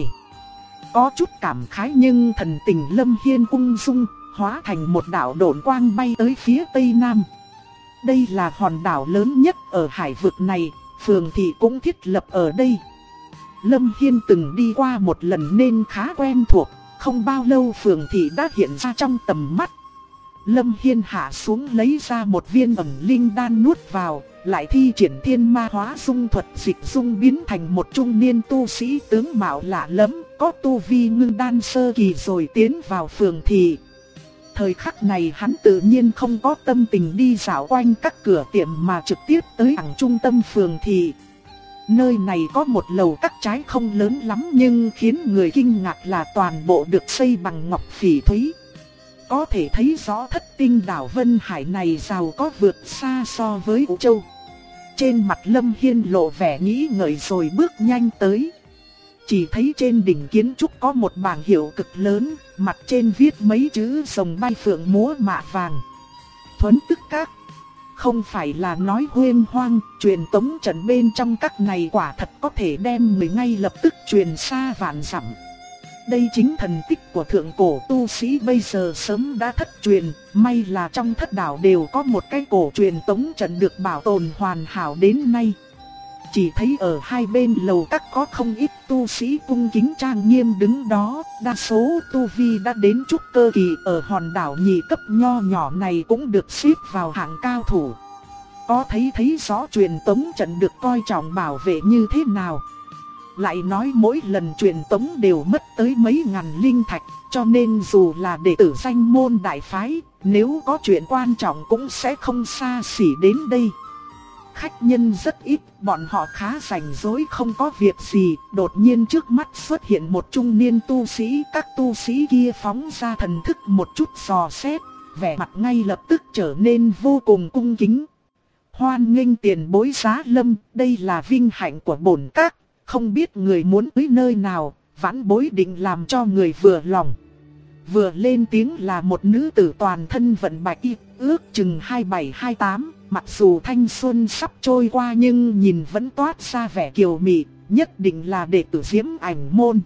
Có chút cảm khái nhưng thần tình Lâm Hiên ung dung, hóa thành một đạo độn quang bay tới phía tây nam. Đây là hòn đảo lớn nhất ở hải vực này, phường thị cũng thiết lập ở đây. Lâm Hiên từng đi qua một lần nên khá quen thuộc, không bao lâu phường thị đã hiện ra trong tầm mắt. Lâm Hiên hạ xuống lấy ra một viên ẩn linh đan nuốt vào, lại thi triển thiên ma hóa dung thuật dịch dung biến thành một trung niên tu sĩ tướng mạo lạ lẫm, có tu vi ngưng đan sơ kỳ rồi tiến vào phường thị. Thời khắc này hắn tự nhiên không có tâm tình đi dạo quanh các cửa tiệm mà trực tiếp tới thẳng trung tâm phường thị. Nơi này có một lầu các trái không lớn lắm nhưng khiến người kinh ngạc là toàn bộ được xây bằng ngọc phỉ thúy. Có thể thấy rõ thất tinh đảo Vân Hải này giàu có vượt xa so với Vũ Châu. Trên mặt Lâm Hiên lộ vẻ nghĩ ngợi rồi bước nhanh tới. Chỉ thấy trên đỉnh kiến trúc có một bảng hiệu cực lớn, mặt trên viết mấy chữ rồng bay phượng múa mạ vàng. Thuấn Tức Các. Không phải là nói huyên hoang, truyền tống trận bên trong các này quả thật có thể đem người ngay lập tức truyền xa vạn dặm. Đây chính thần tích của thượng cổ tu sĩ bây giờ sớm đã thất truyền, may là trong thất đảo đều có một cái cổ truyền tống trận được bảo tồn hoàn hảo đến nay. Chỉ thấy ở hai bên lầu các có không ít tu sĩ cung kính trang nghiêm đứng đó, đa số tu vi đã đến trúc cơ kỳ, ở hòn đảo nhị cấp nho nhỏ này cũng được xếp vào hạng cao thủ. Có thấy rõ truyền tống trận được coi trọng bảo vệ như thế nào. Lại nói mỗi lần truyền tống đều mất tới mấy ngàn linh thạch, cho nên dù là đệ tử danh môn đại phái, nếu có chuyện quan trọng cũng sẽ không xa xỉ đến đây. Khách nhân rất ít, bọn họ khá rảnh rỗi không có việc gì, đột nhiên trước mắt xuất hiện một trung niên tu sĩ, các tu sĩ kia phóng ra thần thức một chút dò xét, vẻ mặt ngay lập tức trở nên vô cùng cung kính. Hoan nghênh tiền bối Giá Lâm, đây là vinh hạnh của bổn các, không biết người muốn tới nơi nào, vãn bối định làm cho người vừa lòng. Vừa lên tiếng là một nữ tử toàn thân vận bạch y, ước chừng 27-28, mặc dù thanh xuân sắp trôi qua nhưng nhìn vẫn toát ra vẻ kiều mị, nhất định là đệ tử Diễm Ảnh môn.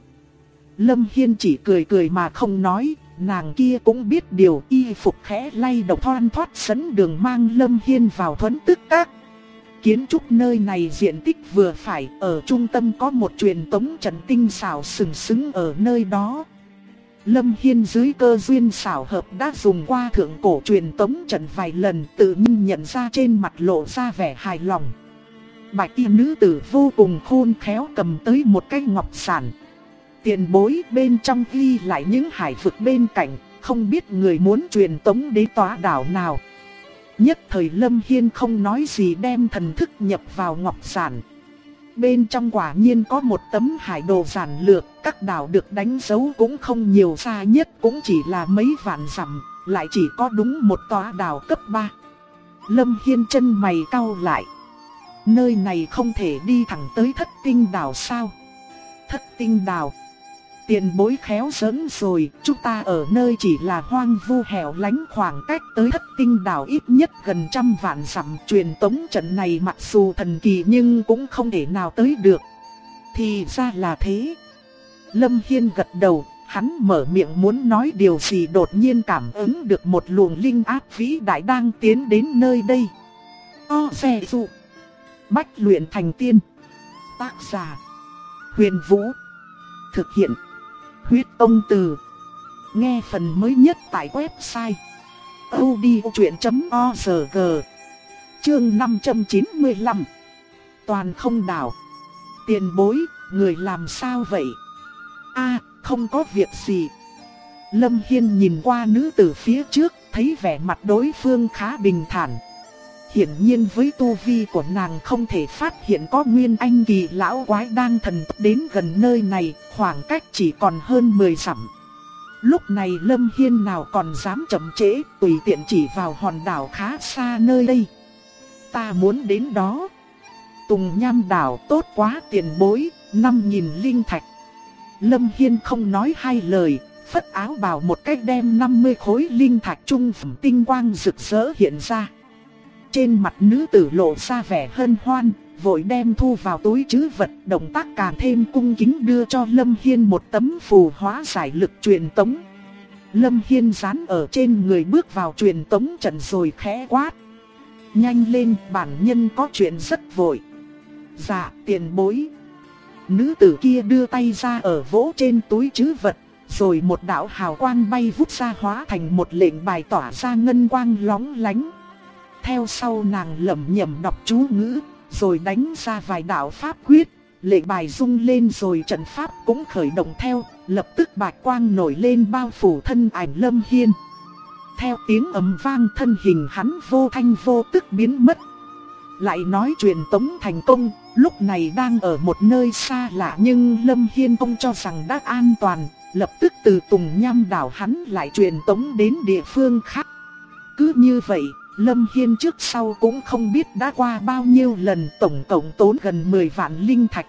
Lâm Hiên chỉ cười mà không nói, nàng kia cũng biết điều, y phục khẽ lay động thoăn thoắt dẫn đường mang Lâm Hiên vào Thuấn Tức Các. Kiến trúc nơi này diện tích vừa phải, ở trung tâm có một truyền tống trận tinh xảo sừng sững ở nơi đó. Lâm Hiên dưới cơ duyên xảo hợp đã dùng qua thượng cổ truyền tống trận vài lần, tự nhiên nhận ra trên mặt lộ ra vẻ hài lòng. Bạch y nữ tử vô cùng khôn khéo cầm tới một cái ngọc sản. Tiền bối, bên trong ghi lại những hải vực bên cạnh, không biết người muốn truyền tống đến tòa đảo nào. Nhất thời Lâm Hiên không nói gì đem thần thức nhập vào ngọc sản. Bên trong quả nhiên có một tấm hải đồ giản lược, các đảo được đánh dấu cũng không nhiều, xa nhất cũng chỉ là mấy vạn dặm, lại chỉ có đúng một tòa đảo cấp 3. Lâm Hiên chân mày cau lại. Nơi này không thể đi thẳng tới Thất Tinh đảo sao? Thất Tinh đảo? Tiền bối khéo giỡn rồi, chúng ta ở nơi chỉ là hoang vu hẻo lánh, khoảng cách tới Thất Tinh đảo ít nhất gần 100 vạn dặm. Truyền tống trận này mặc dù thần kỳ nhưng cũng không thể nào tới được. Thì ra là thế. Lâm Hiên gật đầu, hắn mở miệng muốn nói điều gì đột nhiên cảm ứng được một luồng linh áp vĩ đại đang tiến đến nơi đây. Xe dụ Bách luyện thành tiên. Tác giả Huyền Vũ. Thực hiện Huyết Tông Từ. Nghe phần mới nhất tại website audiochuyện.org. Chương 595. Toàn không đảo. Tiền bối, người làm sao vậy? Không có việc gì. Lâm Hiên nhìn qua nữ tử phía trước, thấy vẻ mặt đối phương khá bình thản. Hiển nhiên với tu vi của nàng không thể phát hiện có nguyên anh kỳ lão quái đang thần tốc đến gần nơi này, khoảng cách chỉ còn hơn 10 dặm. Lúc này Lâm Hiên nào còn dám chậm trễ, tùy tiện chỉ vào hòn đảo khá xa nơi đây. Ta muốn đến đó. Tùng Nham đảo tốt quá tiền bối, 5.000 linh thạch. Lâm Hiên không nói hai lời, phất áo bào một cách đem 50 khối linh thạch trung phẩm tinh quang rực rỡ hiện ra. Trên mặt nữ tử lộ ra vẻ hân hoan, vội đem thu vào túi trữ vật, động tác càng thêm cung kính đưa cho Lâm Hiên một tấm phù hóa giải lực truyền tống. Lâm Hiên dán ở trên người bước vào truyền tống trận rồi khẽ quát. Nhanh lên, bản nhân có chuyện rất vội. Dạ, tiền bối. Nữ tử kia đưa tay ra ở vỗ trên túi trữ vật, rồi một đạo hào quang bay vút ra hóa thành một lệnh bài tỏa ra ngân quang lóng lánh. Theo sau nàng lẩm nhẩm đọc chú ngữ, rồi đánh ra vài đạo pháp quyết, lệnh bài rung lên rồi trận pháp cũng khởi động theo, lập tức bạch quang nổi lên bao phủ thân ảnh Lâm Hiên. Theo tiếng ầm vang thân hình hắn vô thanh vô tức biến mất. Lại nói truyền tống thành công, lúc này đang ở một nơi xa lạ nhưng Lâm Hiên không cho rằng đã an toàn, lập tức từ Tùng Nham đảo hắn lại truyền tống đến địa phương khác. Cứ như vậy, Lâm Hiên trước sau cũng không biết đã qua bao nhiêu lần, tổng cộng tốn gần 10 vạn linh thạch.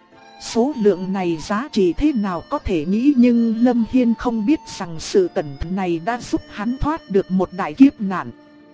Số lượng này giá trị thế nào có thể nghĩ, nhưng Lâm Hiên không biết rằng sự cẩn thận này đã giúp hắn thoát được một đại kiếp nạn.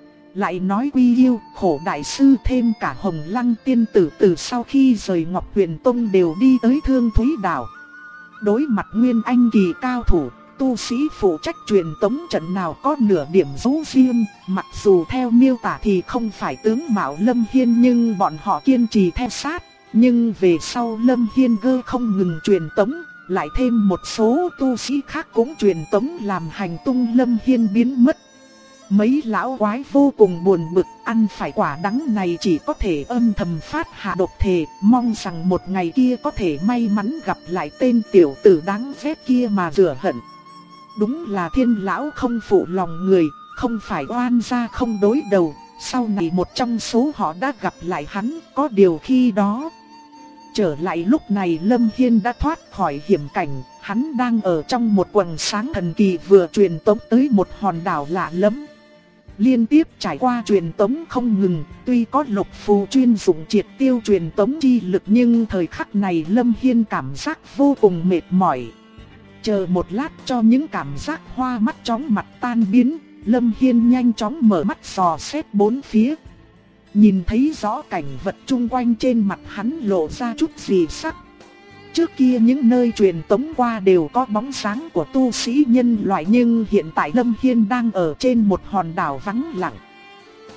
Lại nói Quy Yêu, Khổ Đại Sư thêm cả Hồng Lăng Tiên Tử từ sau khi rời Ngọc Huyền Tông đều đi tới Thương Thúy Đảo. Đối mặt nguyên anh kỳ cao thủ, tu sĩ phụ trách truyền tống trận nào có nửa điểm giấu riêng, mặc dù theo miêu tả thì không phải tướng mạo Lâm Hiên nhưng bọn họ kiên trì theo sát. Nhưng về sau Lâm Hiên gơ không ngừng truyền tống, lại thêm một số tu sĩ khác cũng truyền tống làm hành tung Lâm Hiên biến mất. Mấy lão quái vô cùng buồn bực, ăn phải quả đắng này chỉ có thể âm thầm phát hạ độc thể, mong rằng một ngày kia có thể may mắn gặp lại tên tiểu tử đáng ghét kia mà rửa hận. Đúng là thiên lão không phụ lòng người, không phải oan gia không đối đầu, sau này một trong số họ đã gặp lại hắn, có điều khi đó. Trở lại lúc này Lâm Hiên đã thoát khỏi hiểm cảnh, hắn đang ở trong một quầng sáng thần kỳ vừa truyền tống tới một hòn đảo lạ lẫm. Liên tiếp trải qua truyền tống không ngừng, tuy có lục phù chuyên dụng triệt tiêu truyền tống chi lực nhưng thời khắc này Lâm Hiên cảm giác vô cùng mệt mỏi. Chờ một lát cho những cảm giác hoa mắt chóng mặt tan biến, Lâm Hiên nhanh chóng mở mắt dò xét bốn phía. Nhìn thấy rõ cảnh vật chung quanh trên mặt hắn lộ ra chút dị sắc. Trước kia những nơi truyền tống qua đều có bóng dáng của tu sĩ nhân loại nhưng hiện tại Lâm Hiên đang ở trên một hòn đảo vắng lặng.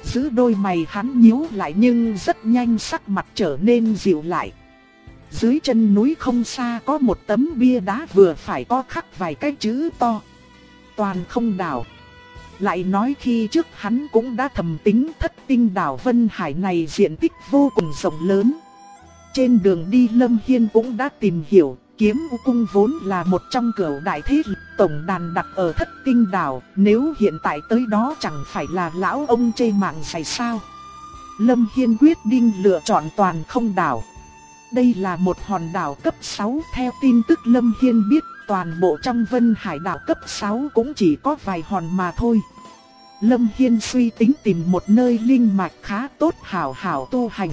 Giữ đôi mày hắn nhíu lại nhưng rất nhanh sắc mặt trở nên dịu lại. Dưới chân núi không xa có một tấm bia đá vừa phải có khắc vài cái chữ to: Toàn Không Đảo. Lại nói khi trước hắn cũng đã thầm tính Thất Tinh đảo Vân Hải này diện tích vô cùng rộng lớn. Trên đường đi Lâm Hiên cũng đã tìm hiểu, Kiếm U Cung vốn là một trong cửu đại thế lực tổng đàn đặt ở Thất Tinh đảo, nếu hiện tại tới đó chẳng phải là lão ông chê mạng dài sao. Lâm Hiên quyết định lựa chọn Toàn Không đảo. Đây là một hòn đảo cấp 6, theo tin tức Lâm Hiên biết, toàn bộ trong Vân Hải đảo cấp 6 cũng chỉ có vài hòn mà thôi. Lâm Hiên suy tính tìm một nơi linh mạch khá tốt hảo hảo tu hành.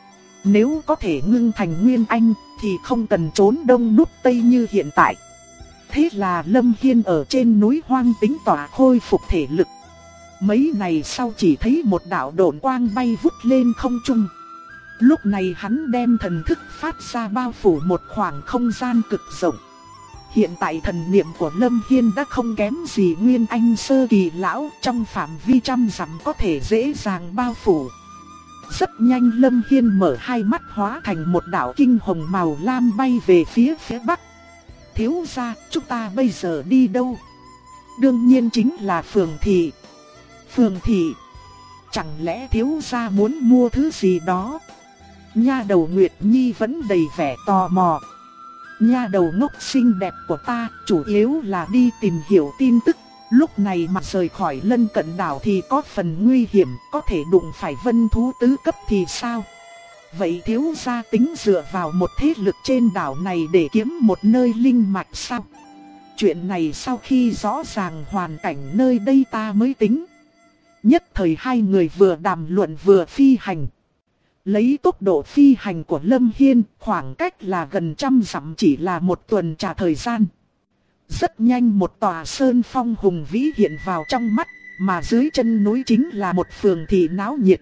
Nếu có thể ngưng thành Nguyên Anh thì không cần trốn đông núp tây như hiện tại. Thế là Lâm Hiên ở trên núi hoang tính tỏa khôi phục thể lực. Mấy ngày sau chỉ thấy một đạo độn quang bay vút lên không trung. Lúc này hắn đem thần thức phát ra bao phủ một khoảng không gian cực rộng. Hiện tại thần niệm của Lâm Hiên đã không kém gì Nguyên Anh sơ kỳ lão, trong phạm vi trăm dặm có thể dễ dàng bao phủ. Rất nhanh Lâm Hiên mở hai mắt hóa thành một đạo kinh hồng màu lam bay về phía bắc. Thiếu gia, chúng ta bây giờ đi đâu? Đương nhiên chính là Phường Thị. Phường Thị? Chẳng lẽ thiếu gia muốn mua thứ gì đó? Nha đầu Nguyệt Nhi vẫn đầy vẻ tò mò. Nha đầu ngốc xinh đẹp của ta chủ yếu là đi tìm hiểu tin tức. Lúc này mà rời khỏi Lân Cận đảo thì có phần nguy hiểm, có thể đụng phải vân thú tứ cấp thì sao? Vậy thiếu gia tính dựa vào một thế lực trên đảo này để kiếm một nơi linh mạch sao? Chuyện này sau khi rõ ràng hoàn cảnh nơi đây ta mới tính. Nhất thời hai người vừa đàm luận vừa phi hành. Lấy tốc độ phi hành của Lâm Hiên, khoảng cách là gần 100 dặm chỉ là một tuần trà thời gian. Rất nhanh một tòa sơn phong hùng vĩ hiện vào trong mắt, mà dưới chân núi chính là một phường thị náo nhiệt.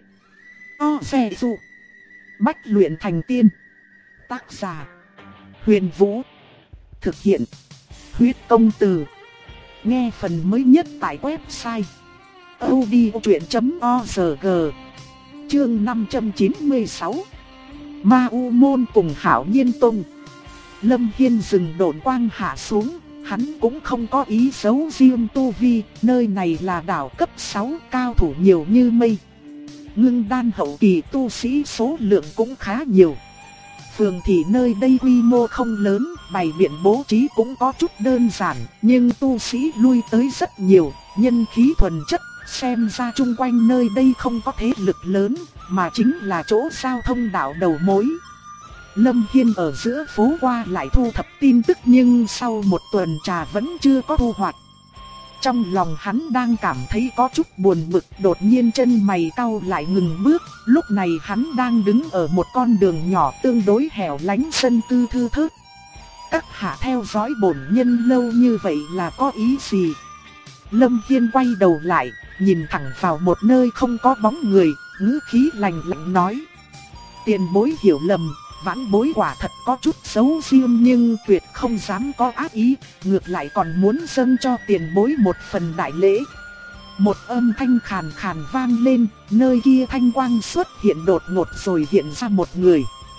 Xe dụ. Bách luyện thành tiên. Tác giả: Huyền Vũ. Thực hiện: Huyết Công Từ. Nghe phần mới nhất tại website audiochuyện.org. Chương 596. Ma U Môn cùng Hạo Nhiên Tông. Lâm Hiên dừng độn quang hạ xuống, hắn cũng không có ý giấu riêng tu vi, nơi này là đảo cấp 6, cao thủ nhiều như mây. Ngưng đan hậu kỳ tu sĩ số lượng cũng khá nhiều. Phường thị nơi đây quy mô không lớn, bày biện bố trí cũng có chút đơn giản, nhưng tu sĩ lui tới rất nhiều, nhân khí thuần chất. Xem ra chung quanh nơi đây không có thế lực lớn, mà chính là chỗ giao thông đạo đầu mối. Lâm Hiên ở giữa phố qua lại thu thập tin tức, nhưng sau một tuần trà vẫn chưa có thu hoạch. Trong lòng hắn đang cảm thấy có chút buồn bực, đột nhiên chân mày cau lại ngừng bước. Lúc này hắn đang đứng ở một con đường nhỏ tương đối hẻo lánh, dân cư thưa thớt. Các hạ theo dõi bổn nhân lâu như vậy là có ý gì? Lâm Hiên quay đầu lại, nhìn thẳng vào một nơi không có bóng người, ngữ khí lạnh lạnh nói: Tiền bối hiểu lầm, vãn bối quả thật có chút xấu riêng nhưng tuyệt không dám có ác ý, ngược lại còn muốn dâng cho tiền bối một phần đại lễ. Một âm thanh khàn khàn vang lên, nơi kia thanh quang xuất hiện đột ngột rồi hiện ra một người.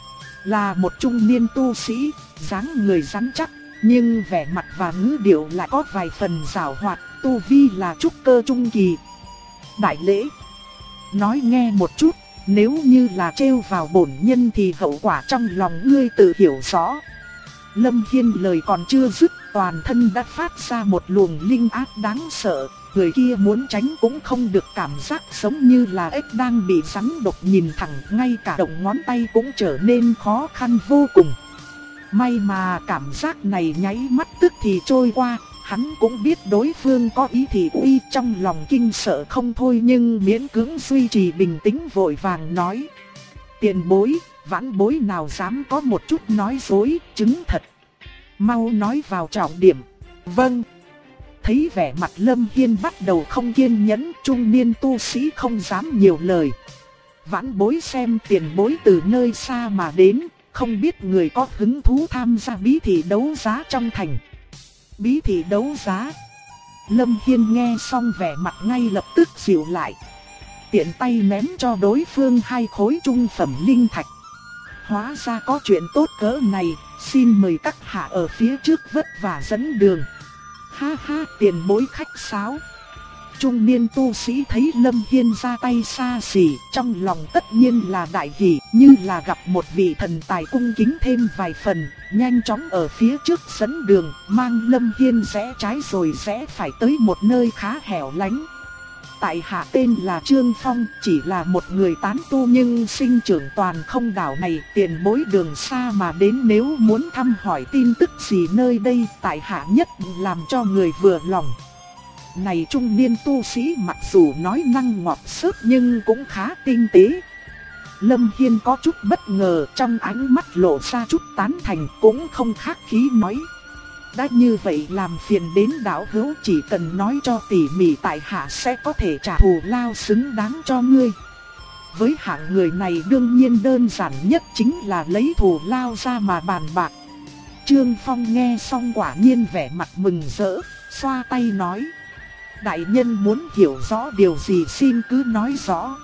Là một trung niên tu sĩ, dáng người rắn chắc, nhưng vẻ mặt và ngữ điệu lại có vài phần giảo hoạt, tu vi là trúc cơ trung kỳ. Đại lễ? Nói nghe một chút, nếu như là trêu vào bổn nhân thì hậu quả trong lòng ngươi tự hiểu rõ. Lâm Hiên lời còn chưa dứt, toàn thân đã phát ra một luồng linh áp đáng sợ. Người kia muốn tránh cũng không được, cảm giác giống như là ếch đang bị rắn độc nhìn thẳng, ngay cả động ngón tay cũng trở nên khó khăn vô cùng. May mà cảm giác này nháy mắt tức thì trôi qua. Hắn cũng biết đối phương có ý thị uy, trong lòng kinh sợ không thôi nhưng miễn cưỡng duy trì bình tĩnh, vội vàng nói: Tiền bối, vãn bối nào dám có một chút nói dối, chứng thật. Mau nói vào trọng điểm. Vâng. Thấy vẻ mặt Lâm Hiên bắt đầu không kiên nhẫn, trung niên tu sĩ không dám nhiều lời. Vãn bối xem tiền bối từ nơi xa mà đến, không biết người có hứng thú tham gia bí thị đấu giá trong thành. Bí thị đấu giá? Lâm Hiên nghe xong vẻ mặt ngay lập tức dịu lại. tiện tay ném cho đối phương 2 khối trung phẩm linh thạch. Hóa ra có chuyện tốt cỡ này, xin mời các hạ ở phía trước vất vả dẫn đường. Ha ha, tiền bối khách sáo. Trung niên tu sĩ thấy Lâm Hiên ra tay xa xỉ, trong lòng tất nhiên là đại hỉ, như là gặp một vị thần tài cung kính thêm vài phần, nhanh chóng ở phía trước dẫn đường, mang Lâm Hiên rẽ trái rồi rẽ phải tới một nơi khá hẻo lánh. Tại hạ tên là Trương Phong, chỉ là một người tán tu nhưng sinh trưởng toàn không đảo này, tiền bối đường xa mà đến, nếu muốn thăm hỏi tin tức gì nơi đây, tại hạ nhất định làm cho người vừa lòng. Này trung niên tu sĩ mặc dù nói năng ngọt xớt nhưng cũng khá tinh tế. Lâm Hiên có chút bất ngờ, trong ánh mắt lộ ra chút tán thành, cũng không khách khí nói. Đã như vậy làm phiền đến đạo hữu, chỉ cần nói cho tỉ mỉ tại hạ sẽ có thể trả thù lao xứng đáng cho ngươi. Với hạng người này đương nhiên đơn giản nhất chính là lấy thù lao ra mà bàn bạc. Trương Phong nghe xong quả nhiên vẻ mặt mừng rỡ, xoa tay nói. Đại nhân muốn hiểu rõ điều gì xin cứ nói rõ.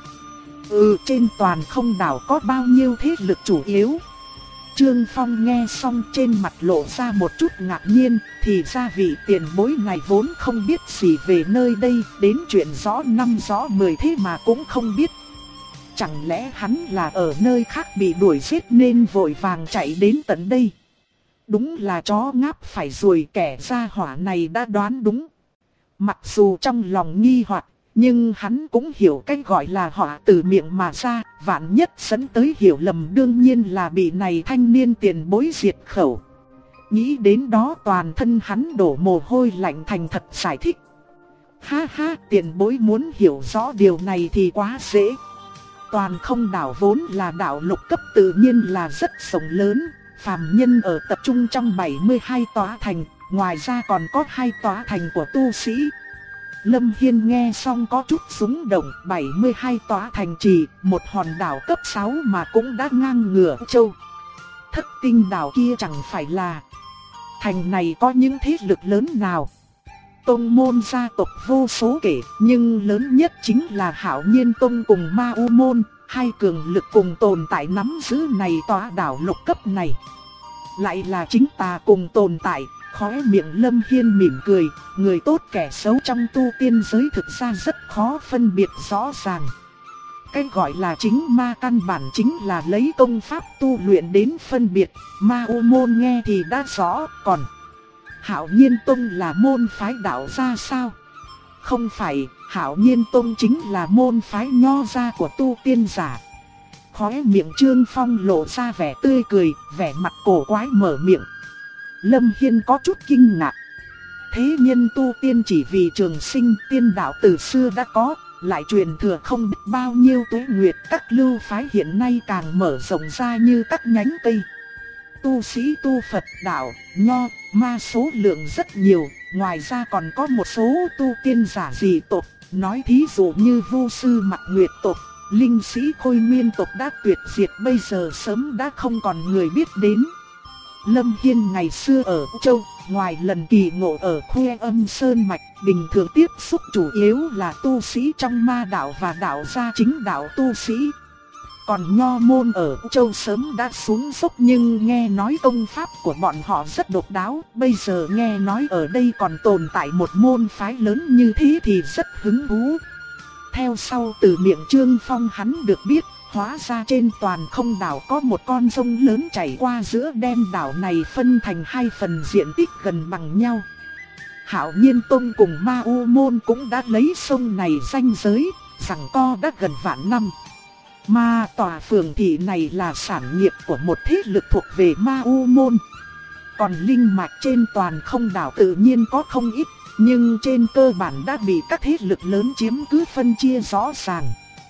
Trên toàn không đảo có bao nhiêu thế lực chủ yếu? Trương Phong nghe xong trên mặt lộ ra một chút ngạc nhiên, thì ra vị tiền bối này vốn không biết gì về nơi đây, đến chuyện rõ 5 rõ 10 thế mà cũng không biết. Chẳng lẽ hắn là ở nơi khác bị đuổi giết nên vội vàng chạy đến tận đây? Đúng là chó ngáp phải ruồi, kẻ gia hỏa này đã đoán đúng. Mặc dù trong lòng nghi hoặc, nhưng hắn cũng hiểu cách gọi là họa từ miệng mà ra, vạn nhất dẫn tới hiểu lầm đương nhiên là bị này thanh niên tiền bối diệt khẩu. Nghĩ đến đó toàn thân hắn đổ mồ hôi lạnh, thành thật giải thích. Ha ha, tiền bối muốn hiểu rõ điều này thì quá dễ. Toàn không đảo vốn là đảo lục cấp, tự nhiên là rất rộng lớn, phàm nhân ở tập trung trong 72 tòa thành, ngoài ra còn có 2 tòa thành của tu sĩ. Lâm Hiên nghe xong có chút rung động, 72 tòa thành trì, một hòn đảo cấp 6 mà cũng đã ngang ngửa châu. Thất tinh đảo kia chẳng phải là... Thành này có những thế lực lớn nào? Tông môn gia tộc vô số kể, nhưng lớn nhất chính là Hạo Nhiên Tông cùng Ma U Môn, 2 cường lực cùng tồn tại nắm giữ này tòa đảo lục cấp này. Lại là chính tà cùng tồn tại. Khóe miệng Lâm Hiên mỉm cười, người tốt kẻ xấu trong tu tiên giới thực ra rất khó phân biệt rõ ràng. Cái gọi là chính ma căn bản chính là lấy công pháp tu luyện đến phân biệt, Ma U Môn nghe thì đã rõ, còn Hạo Nhiên Tông là môn phái đạo gia sao? Không phải, Hạo Nhiên Tông chính là môn phái nho gia của tu tiên giả. Khóe miệng Trương Phong lộ ra vẻ tươi cười, vẻ mặt cổ quái mở miệng. Lâm Hiên có chút kinh ngạc. Thế nhân tu tiên chỉ vì trường sinh, tiên đạo từ xưa đã có, lại truyền thừa không biết bao nhiêu tuế nguyệt, các lưu phái hiện nay càng mở rộng ra như các nhánh cây. Tu sĩ tu Phật đạo, nho, ma số lượng rất nhiều, ngoài ra còn có một số tu tiên giả dị tộc, nói thí dụ như Vu sư Mạc Nguyệt tộc, linh sĩ Khôi Nguyên tộc đã tuyệt diệt, bây giờ sớm đã không còn người biết đến. Lâm Hiên ngày xưa ở Châu, ngoài lần kỳ ngộ ở Khuê Âm Sơn Mạch, bình thường tiếp xúc chủ yếu là tu sĩ trong ma đạo và đạo gia chính đạo tu sĩ. Còn nho môn ở Châu sớm đã xuống dốc, nhưng nghe nói công pháp của bọn họ rất độc đáo, bây giờ nghe nói ở đây còn tồn tại một môn phái lớn như thế thì rất hứng thú. Theo sau từ miệng Trương Phong hắn được biết, hóa ra trên toàn không đảo có một con sông lớn chảy qua giữa, đem đảo này phân thành 2 phần diện tích gần bằng nhau. Hạo Nhiên Tông cùng Ma U Môn cũng đã lấy sông này ranh giới, giằng co đã gần vạn năm. Mà tòa phường thị này là sản nghiệp của một thế lực thuộc về Ma U Môn. Còn linh mạch trên toàn không đảo tự nhiên có không ít, nhưng trên cơ bản đã bị các thế lực lớn chiếm cứ phân chia rõ ràng.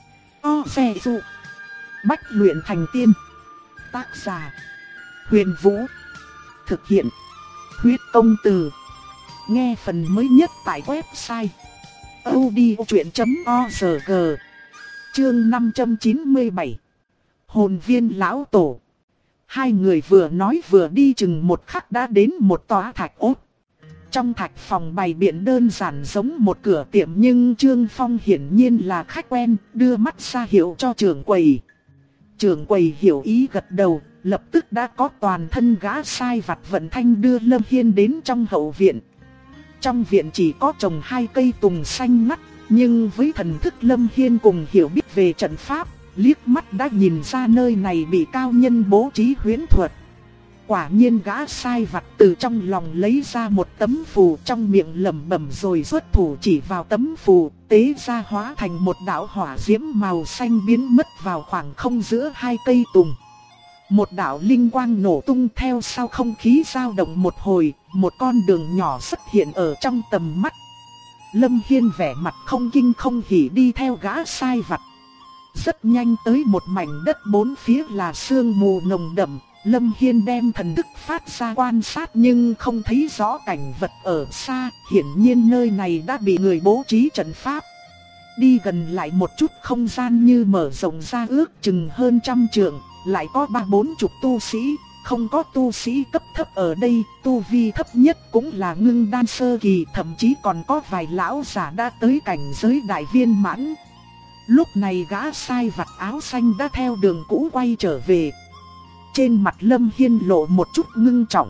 Xe dụ Bách luyện thành tiên. Tác giả Huyền Vũ. Thực hiện Huyết Công Từ. Nghe phần mới nhất tại website audiochuyện.org. Chương 597. Hồn viên lão tổ. 2 người vừa nói vừa đi, chừng một khắc đã đến một tòa thạch ốt. Trong thạch phòng bày biện đơn giản giống một cửa tiệm nhưng Trương Phong hiển nhiên là khách quen, đưa mắt ra hiệu cho trưởng quầy. Trưởng quầy hiểu ý gật đầu, lập tức đã có toàn thân gã sai vặt vận thanh đưa Lâm Hiên đến trong hậu viện. Trong viện chỉ có trồng 2 cây tùng xanh ngắt, nhưng với thần thức Lâm Hiên cùng hiểu biết về trận pháp, liếc mắt đã nhìn ra nơi này bị cao nhân bố trí huyễn thuật. Quả nhiên gã sai vặt từ trong lòng lấy ra một tấm phù, trong miệng lẩm bẩm rồi xuất thủ chỉ vào tấm phù, tế ra hóa thành một đạo hỏa diễm màu xanh biến mất vào khoảng không giữa 2 cây tùng. Một đạo linh quang nổ tung, theo sau không khí dao động một hồi, một con đường nhỏ xuất hiện ở trong tầm mắt. Lâm Hiên vẻ mặt không kinh không hỉ đi theo gã sai vặt. Rất nhanh tới một mảnh đất bốn phía là sương mù nồng đậm. Lâm Hiên đem thần thức phát ra quan sát nhưng không thấy rõ cảnh vật ở xa, hiển nhiên nơi này đã bị người bố trí trận pháp. Đi gần lại một chút, không gian như mở rộng ra ước chừng hơn 100 trượng, lại có 30-40 tu sĩ, không có tu sĩ cấp thấp ở đây, tu vi thấp nhất cũng là ngưng đan sơ kỳ, thậm chí còn có vài lão giả đã tới cảnh giới đại viên mãn. Lúc này gã sai vặt áo xanh đã theo đường cũ quay trở về. Trên mặt Lâm Hiên lộ một chút ngưng trọng.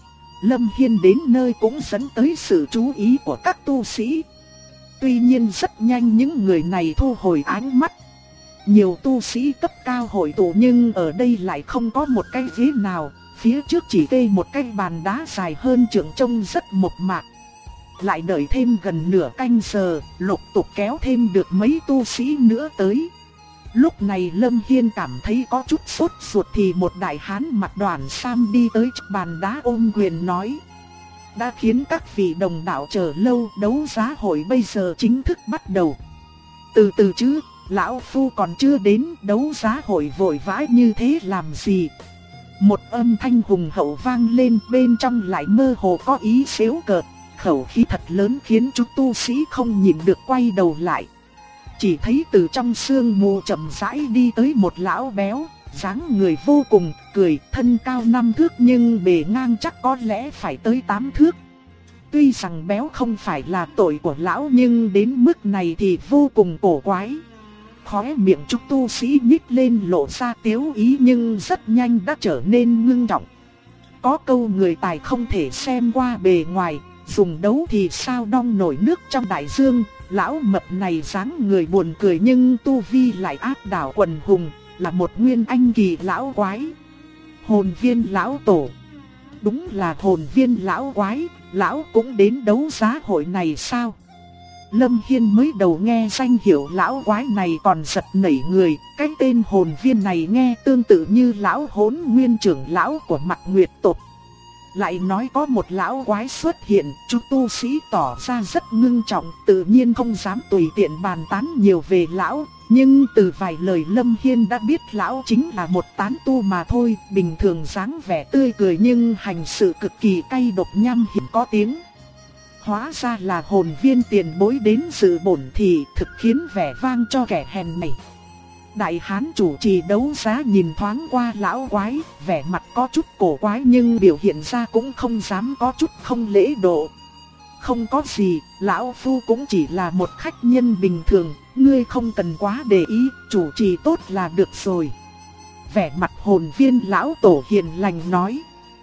Lâm Hiên đến nơi cũng dẫn tới sự chú ý của các tu sĩ. Tuy nhiên rất nhanh những người này thu hồi ánh mắt. Nhiều tu sĩ cấp cao hội tụ nhưng ở đây lại không có một cái ghế nào. Phía trước chỉ kê một cái bàn đá dài hơn trượng, trông rất mộc mạc. Lại đợi thêm gần nửa canh giờ, lục tục kéo thêm được mấy tu sĩ nữa tới. Lúc này Lâm Hiên cảm thấy có chút sốt ruột thì một đại hán mặc đoàn sam đi tới bàn đá ôm quyền nói: đã khiến các vị đồng đạo chờ lâu, đấu giá hội bây giờ chính thức bắt đầu. Từ từ chứ, lão phu còn chưa đến, đấu giá hội vội vã như thế làm gì? Một âm thanh hùng hậu vang lên, bên trong lại mơ hồ có ý xéo cợt, khẩu khí thật lớn khiến chúng tu sĩ không nhìn được quay đầu lại. Chỉ thấy từ trong sương mù chậm rãi đi tới một lão béo, dáng người vô cùng, cười, thân cao 5 thước nhưng bề ngang chắc có lẽ phải tới 8 thước. Tuy rằng béo không phải là tội của lão nhưng đến mức này thì vô cùng cổ quái. Khóe miệng chúng tu sĩ nhích lên lộ ra tiếu ý nhưng rất nhanh đã trở nên ngưng trọng. Có câu người tài không thể xem qua bề ngoài, dùng đấu thì sao đong nổi nước trong đại dương. Lão mập này dáng người buồn cười nhưng tu vi lại áp đảo quần hùng, là một nguyên anh kỳ lão quái. Hồn viên lão tổ. Đúng là hồn viên lão quái, lão cũng đến đấu giá hội này sao? Lâm Hiên mới đầu nghe danh hiệu lão quái này còn giật nảy người, cái tên hồn viên này nghe tương tự như lão Hỗn Nguyên trưởng lão của Mạc Nguyệt tộc. Lại nói có một lão quái xuất hiện, chúng tu sĩ tỏ ra rất ngưng trọng, tự nhiên không dám tùy tiện bàn tán nhiều về lão. Nhưng từ vài lời Lâm Hiên đã biết lão chính là một tán tu mà thôi, bình thường dáng vẻ tươi cười nhưng hành sự cực kỳ cay độc nham hiểm có tiếng. Hóa ra là hồn viên tiền bối đến dự bổn thị, thực khiến vẻ vang cho kẻ hèn này. Đại hán chủ trì đấu giá nhìn thoáng qua lão quái, vẻ mặt có chút cổ quái nhưng biểu hiện ra cũng không dám có chút không lễ độ. Không có gì, lão phu cũng chỉ là một khách nhân bình thường, ngươi không cần quá để ý, chủ trì tốt là được rồi. Vẻ mặt hồn viên lão tổ hiền lành nói: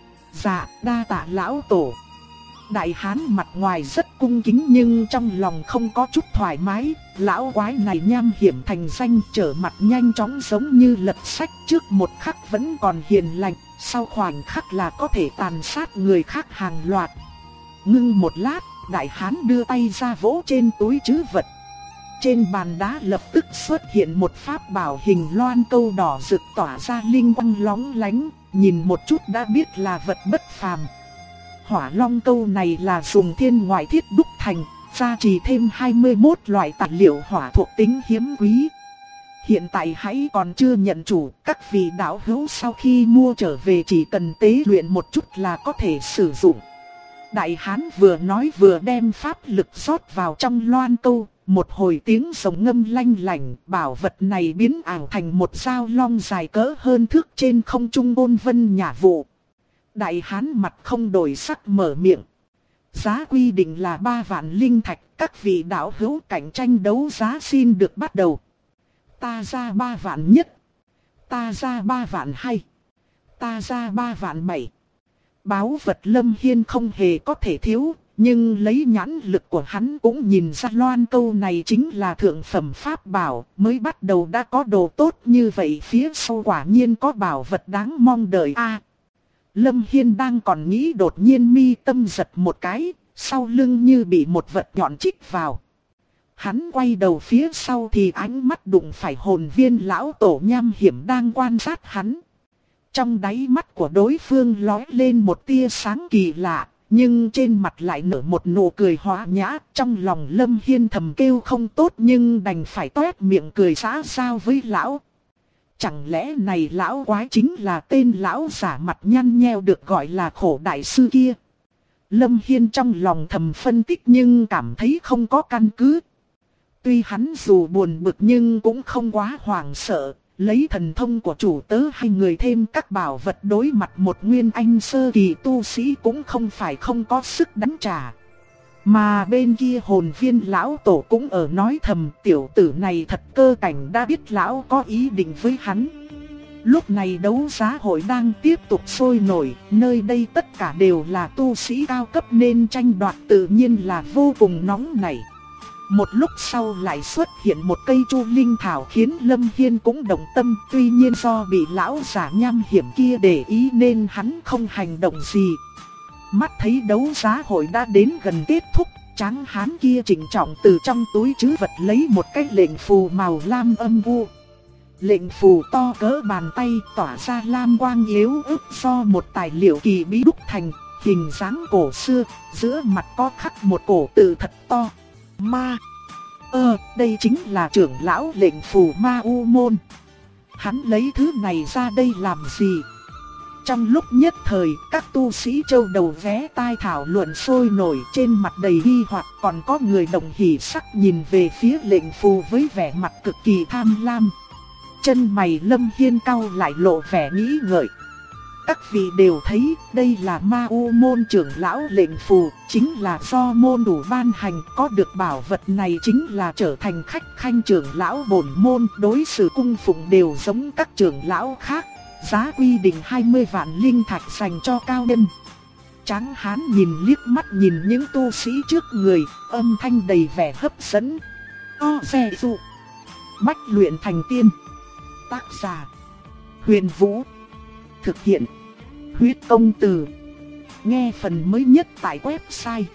dạ, đa tạ lão tổ. Đại hán mặt ngoài rất cung kính nhưng trong lòng không có chút thoải mái. Lão quái này nham hiểm thành danh, trở mặt nhanh chóng giống như lật sách, trước một khắc vẫn còn hiền lành, sau khoảnh khắc là có thể tàn sát người khác hàng loạt. Ngưng một lát, đại hán đưa tay ra vỗ trên túi trữ vật. Trên bàn đá lập tức xuất hiện một pháp bảo hình loan câu đỏ rực tỏa ra linh quang lóng lánh, nhìn một chút đã biết là vật bất phàm. Hỏa long câu này là dùng thiên ngoại thiết đúc thành, gia trì thêm 21 loại tài liệu hỏa thuộc tính hiếm quý. Hiện tại hãy còn chưa nhận chủ, các vị đạo hữu sau khi mua trở về chỉ cần tế luyện một chút là có thể sử dụng. Đại hán vừa nói vừa đem pháp lực rót vào trong loan câu, một hồi tiếng rồng ngâm lanh lảnh, bảo vật này biến ảo thành một dao long dài cỡ hơn thước trên không trung ôn vân nhả vụ. Đại hán mặt không đổi sắc mở miệng: Giá quy định là 3 vạn linh thạch, các vị đạo hữu cạnh tranh đấu giá xin được bắt đầu. Ta ra 3 vạn nhất. Ta ra 3 vạn 2. Ta ra 3 vạn 7. Báu vật Lâm Hiên không hề có thể thiếu, nhưng lấy nhãn lực của hắn cũng nhìn ra loan câu này chính là thượng phẩm pháp bảo, mới bắt đầu đã có đồ tốt như vậy, phía sau quả nhiên có bảo vật đáng mong đợi a. Lâm Hiên đang còn nghĩ, đột nhiên mi tâm giật một cái, sau lưng như bị một vật nhọn chích vào. Hắn quay đầu phía sau thì ánh mắt đụng phải hồn viên lão tổ nham hiểm đang quan sát hắn. Trong đáy mắt của đối phương lóe lên một tia sáng kỳ lạ, nhưng trên mặt lại nở một nụ cười hòa nhã. Trong lòng Lâm Hiên thầm kêu không tốt, nhưng đành phải toét miệng cười xã giao với lão. Chẳng lẽ này lão quái chính là tên lão giả mặt nhăn nheo được gọi là Khổ đại sư kia? Lâm Hiên trong lòng thầm phân tích nhưng cảm thấy không có căn cứ. Tuy hắn dù buồn bực nhưng cũng không quá hoảng sợ, lấy thần thông của chủ tớ hai người thêm các bảo vật đối mặt một nguyên anh sơ kỳ tu sĩ cũng không phải không có sức đánh trả. Mà bên kia hồn viên lão tổ cũng ở nói thầm, tiểu tử này thật cơ cảnh, đã biết lão có ý định với hắn. Lúc này đấu giá hội đang tiếp tục sôi nổi, nơi đây tất cả đều là tu sĩ cao cấp nên tranh đoạt tự nhiên là vô cùng nóng nảy. Một lúc sau lại xuất hiện một cây chu linh thảo khiến Lâm Hiên cũng động tâm, tuy nhiên do bị lão giả nham hiểm kia để ý nên hắn không hành động gì. Mắt thấy đấu giá hội đã đến gần kết thúc, tráng hán kia trịnh trọng từ trong túi trữ vật lấy một cái lệnh phù màu lam âm u. Lệnh phù to cỡ bàn tay, tỏa ra lam quang yếu ớt do một tài liệu kỳ bí đúc thành, hình dáng cổ xưa, giữa mặt có khắc một cổ tự thật to. Ma. Đây chính là trưởng lão lệnh phù Ma U Môn. Hắn lấy thứ này ra đây làm gì? Trong lúc nhất thời, các tu sĩ châu đầu vé tai thảo luận sôi nổi, trên mặt đầy nghi hoặc, còn có người đồng hỉ sắc nhìn về phía lệnh phù với vẻ mặt cực kỳ tham lam. Chân mày Lâm Hiên cau lại lộ vẻ nghĩ ngợi. Các vị đều thấy, đây là Ma U Môn trưởng lão lệnh phù, chính là do môn đủ ban hành, có được bảo vật này chính là trở thành khách khanh trưởng lão bổn môn, đối xử cung phụng đều giống các trưởng lão khác. Giá quy định 20 vạn linh thạch dành cho cao nhân. Tráng hán nhìn liếc mắt nhìn những tu sĩ trước người, âm thanh đầy vẻ hấp dẫn. Xe dụ. Bách luyện thành tiên. Tác giả: Huyền Vũ. Thực hiện: Huyết Công Từ. Nghe phần mới nhất tại website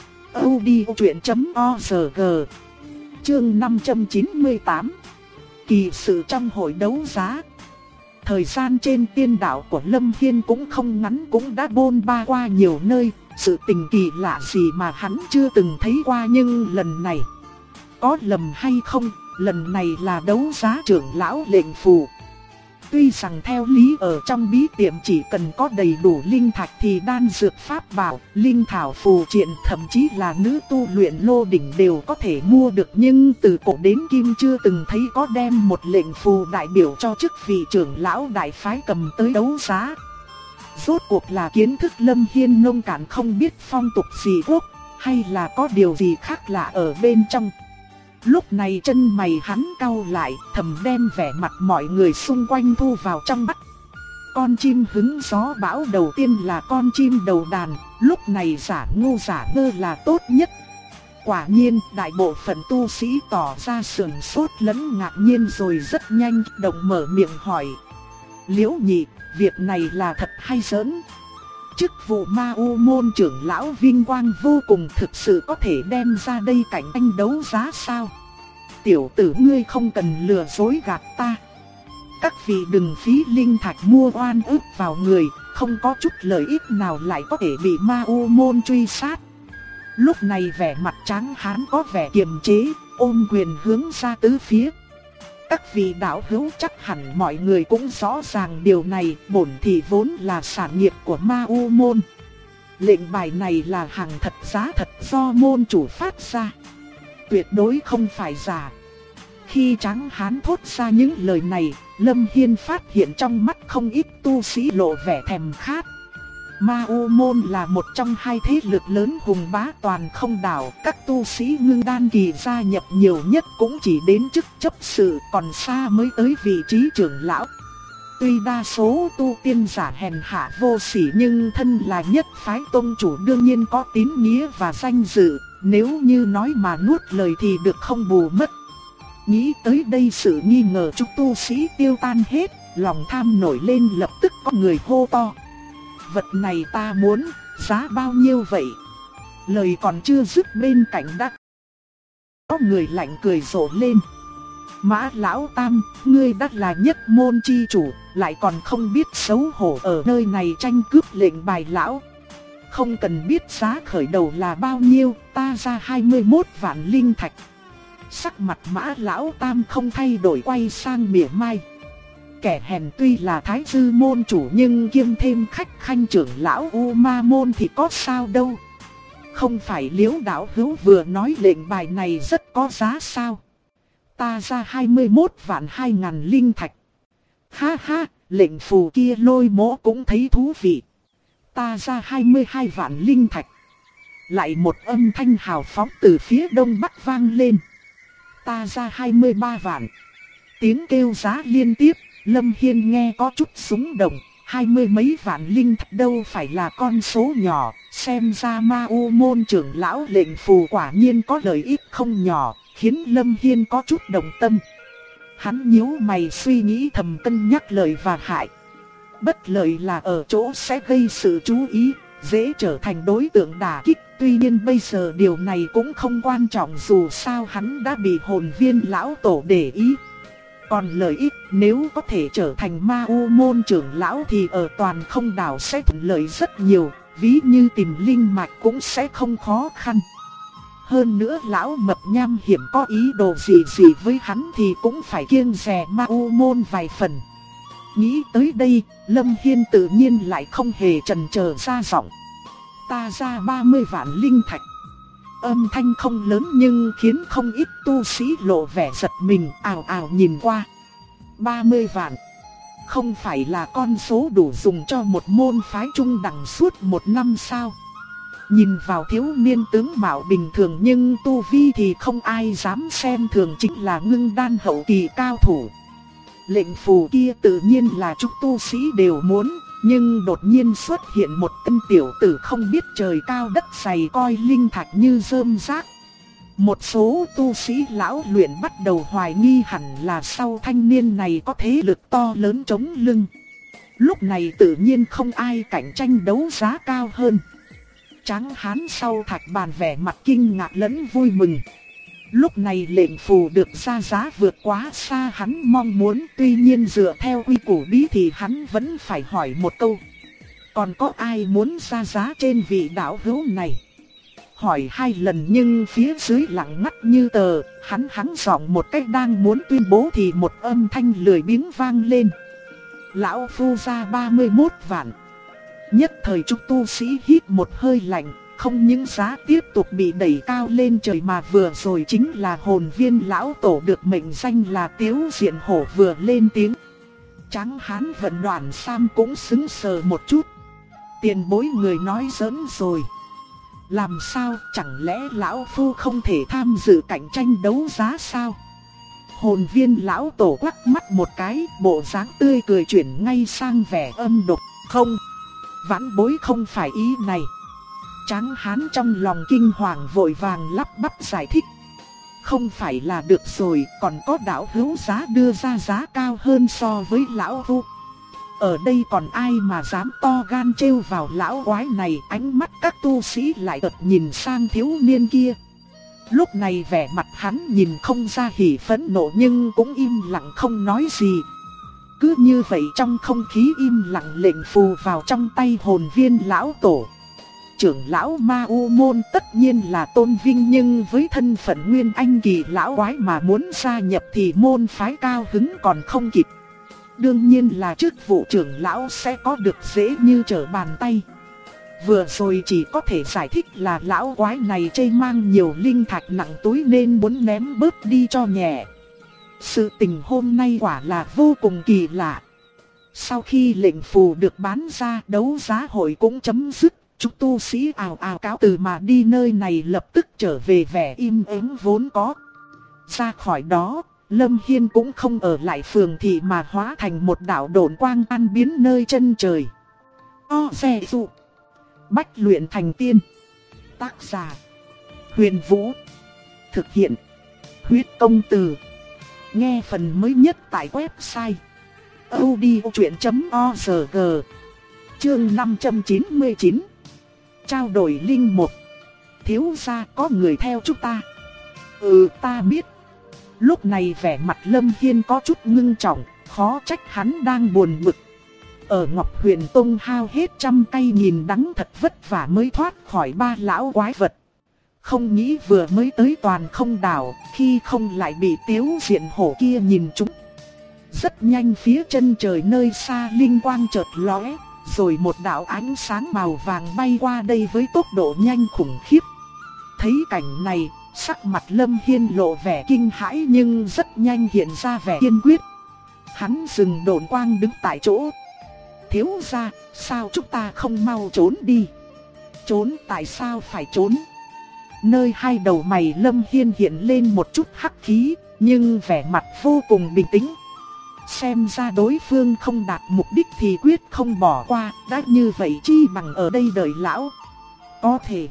audiochuyện.org. Chương 598. Kỳ sự trong hội đấu giá. Thời gian trên tiên đạo của Lâm Hiên cũng không ngắn, cũng đã bôn ba qua nhiều nơi, sự tình kỳ lạ gì mà hắn chưa từng thấy qua, nhưng lần này, có lầm hay không, lần này là đấu giá trưởng lão lệnh phù. Tuy rằng theo lý ở trong bí tiệm chỉ cần có đầy đủ linh thạch thì đan dược pháp bảo, linh thảo phù triện, thậm chí là nữ tu luyện lô đỉnh đều có thể mua được, nhưng từ cổ đến kim chưa từng thấy có đem một lệnh phù đại biểu cho chức vị trưởng lão đại phái cầm tới đấu giá. Rốt cuộc là kiến thức Lâm Hiên nông cạn không biết phong tục gì quốc, hay là có điều gì khác lạ ở bên trong. Lúc này chân mày hắn cau lại, thầm đem vẻ mặt mọi người xung quanh thu vào trong mắt. Con chim hứng gió bão đầu tiên là con chim đầu đàn, lúc này giả ngu giả ngơ là tốt nhất. Quả nhiên, đại bộ phận tu sĩ tỏ ra sửng sốt lẫn ngạc nhiên rồi rất nhanh đồng mở miệng hỏi. Liễu nhị, việc này là thật hay giỡn? Chức vụ Ma U Môn trưởng lão vinh quang vô cùng, thực sự có thể đem ra đây cạnh tranh đấu giá sao? Tiểu tử ngươi không cần lừa dối gạt ta. Các vị đừng phí linh thạch mua oan ức vào người, không có chút lợi ích nào lại có thể bị Ma U Môn truy sát. Lúc này vẻ mặt tráng hán có vẻ kiềm chế, ôm quyền hướng ra tứ phía. Các vị đạo hữu chắc hẳn mọi người cũng rõ ràng điều này, bổn thị vốn là sản nghiệp của Ma U Môn. Lệnh bài này là hàng thật giá thật do môn chủ phát ra, tuyệt đối không phải giả. Khi tráng hán thốt ra những lời này, Lâm Hiên phát hiện trong mắt không ít tu sĩ lộ vẻ thèm khát. Ma U Môn là một trong hai thế lực lớn hùng bá toàn không đảo, các tu sĩ ngưng đan kỳ gia nhập nhiều nhất cũng chỉ đến chức chấp sự, còn xa mới tới vị trí trưởng lão. Tuy đa số tu tiên giả hèn hạ vô sỉ nhưng thân là nhất phái tông chủ đương nhiên có tín nghĩa và danh dự, nếu như nói mà nuốt lời thì được không bù mất. Nghĩ tới đây sự nghi ngờ chúng tu sĩ tiêu tan hết, lòng tham nổi lên lập tức có người hô to. Vật này ta muốn, giá bao nhiêu vậy? Lời còn chưa dứt bên cạnh đã có người lạnh cười rộ lên. Mã Lão Tam, ngươi đã là nhất môn chi chủ, lại còn không biết xấu hổ ở nơi này tranh cướp lệnh bài lão. Không cần biết giá khởi đầu là bao nhiêu, ta ra 21 vạn linh thạch. Sắc mặt Mã Lão Tam không thay đổi quay sang mỉa mai. Kẻ hèn tuy là thái sư môn chủ nhưng kiêm thêm khách khanh trưởng lão U Ma môn thì có sao đâu. Không phải Liễu đạo hữu vừa nói lệnh bài này rất có giá sao? Ta ra 21 vạn 2.000 linh thạch. Ha ha, lệnh phù kia Lôi Mỗ cũng thấy thú vị. Ta ra 22 vạn linh thạch. Lại một âm thanh hào phóng từ phía đông bắc vang lên. Ta ra 23 vạn. Tiếng kêu giá liên tiếp, Lâm Hiên nghe có chút xúng động. 20 mấy vạn linh thạch đâu phải là con số nhỏ. Xem ra Ma U môn trưởng lão lệnh phù quả nhiên có lợi ích không nhỏ, khiến Lâm Hiên có chút động tâm. Hắn nhíu mày suy nghĩ thầm cân nhắc lợi và hại. Bất lợi là ở chỗ sẽ gây sự chú ý, dễ trở thành đối tượng đả kích. Tuy nhiên bây giờ điều này cũng không quan trọng, dù sao hắn đã bị hồn viên lão tổ để ý. Còn lợi ích, nếu có thể trở thành Ma U môn trưởng lão thì ở toàn không đảo sẽ thuận lợi rất nhiều, ví như tìm linh mạch cũng sẽ không khó khăn. Hơn nữa lão mập nham hiểm có ý đồ gì với hắn thì cũng phải kiêng dè Ma U môn vài phần. Nghĩ tới đây, Lâm Hiên tự nhiên lại không hề chần chờ ra giọng. Ta ra 30 vạn linh thạch. Âm thanh không lớn nhưng khiến không ít tu sĩ lộ vẻ giật mình, ào ào nhìn qua. 30 vạn. Không phải là con số đủ dùng cho một môn phái trung đẳng suốt một năm sao? Nhìn vào thiếu niên tướng mạo bình thường nhưng tu vi thì không ai dám xem thường, chính là ngưng đan hậu kỳ cao thủ. Lệnh phù kia tự nhiên là chúng tu sĩ đều muốn, nhưng đột nhiên xuất hiện một tên tiểu tử không biết trời cao đất dày coi linh thạch như rơm rác. Một số tu sĩ lão luyện bắt đầu hoài nghi hẳn là sau thanh niên này có thế lực to lớn chống lưng. Lúc này tự nhiên không ai cạnh tranh đấu giá cao hơn. Tráng hán sau thạch bàn vẻ mặt kinh ngạc lẫn vui mừng. Lúc này lệnh phù được ra giá vượt quá xa hắn mong muốn, tuy nhiên dựa theo quy củ bí thì hắn vẫn phải hỏi một câu. Còn có ai muốn ra giá trên vị đạo hữu này? Hỏi 2 lần nhưng phía dưới lặng ngắt như tờ, hắn giọng một cách đang muốn tuyên bố thì một âm thanh lười biếng vang lên. Lão phu ra 31 vạn. Nhất thời chúng tu sĩ hít một hơi lạnh, không những giá tiếp tục bị đẩy cao lên trời mà vừa rồi chính là hồn viên lão tổ được mệnh danh là Tiếu Diện Hổ vừa lên tiếng. Tráng hán vận Đoàn Sam cũng sững sờ một chút. Tiền bối người nói giỡn rồi. Làm sao, chẳng lẽ lão phu không thể tham dự cạnh tranh đấu giá sao? Hồn viên lão tổ quắc mắt một cái, bộ dáng tươi cười chuyển ngay sang vẻ âm độc. Không, vãn bối không phải ý này. Tráng hán trong lòng kinh hoàng vội vàng lắp bắp giải thích. Không phải là được rồi, còn có đạo hữu giá đưa ra giá cao hơn so với lão phu. Ở đây còn ai mà dám to gan trêu vào lão quái này? Ánh mắt các tu sĩ lại chợt nhìn sang thiếu niên kia. Lúc này vẻ mặt hắn nhìn không ra hỉ phẫn nộ nhưng cũng im lặng không nói gì. Cứ như vậy trong không khí im lặng lệnh phù vào trong tay hồn viên lão tổ. Trưởng lão Ma U môn tất nhiên là tôn vinh, nhưng với thân phận nguyên anh kỳ lão quái mà muốn gia nhập thì môn phái cao hứng còn không kịp. Đương nhiên là chức vụ trưởng lão sẽ có được dễ như trở bàn tay. Vừa rồi chỉ có thể giải thích là lão quái này chê mang nhiều linh thạch nặng túi nên muốn ném bớt đi cho nhẹ. Sự tình hôm nay quả là vô cùng kỳ lạ. Sau khi lệnh phù được bán ra, đấu giá hội cũng chấm dứt. Chúng tu sĩ ào ào cáo từ mà đi, nơi này lập tức trở về vẻ im ắng vốn có. Ra khỏi đó, Lâm Hiên cũng không ở lại phường thị mà hóa thành một đạo độn quang tan biến nơi chân trời. O xe dụ. Bách luyện thành tiên. Tác giả: Huyền Vũ. Thực hiện: Huyết Công Từ. Nghe phần mới nhất tại website audiochuyện.org. Chương 599. Trao đổi linh mục. Thiếu gia có người theo chúng ta. Ta biết. Lúc này vẻ mặt Lâm Hiên có chút ngưng trọng, khó trách hắn đang buồn bực. Ở Ngọc Huyền Tông hao hết trăm cây nghìn đắng thật vất vả mới thoát khỏi ba lão quái vật. Không nghĩ vừa mới tới Toàn Không Đảo, khi không lại bị Tiếu Diện Hổ kia nhìn trúng. Rất nhanh phía chân trời nơi xa linh quang chợt lóe, rồi một đạo ánh sáng màu vàng bay qua đây với tốc độ nhanh khủng khiếp. Thấy cảnh này, sắc mặt Lâm Hiên lộ vẻ kinh hãi nhưng rất nhanh hiện ra vẻ kiên quyết. Hắn dừng độn quang đứng tại chỗ. Thiếu gia, sao chúng ta không mau trốn đi? Trốn, tại sao phải trốn? Nơi hai đầu mày Lâm Hiên hiện lên một chút hắc khí, nhưng vẻ mặt vô cùng bình tĩnh. Xem ra đối phương không đạt mục đích thì quyết không bỏ qua, đã như vậy chi bằng ở đây đợi lão. Có thể,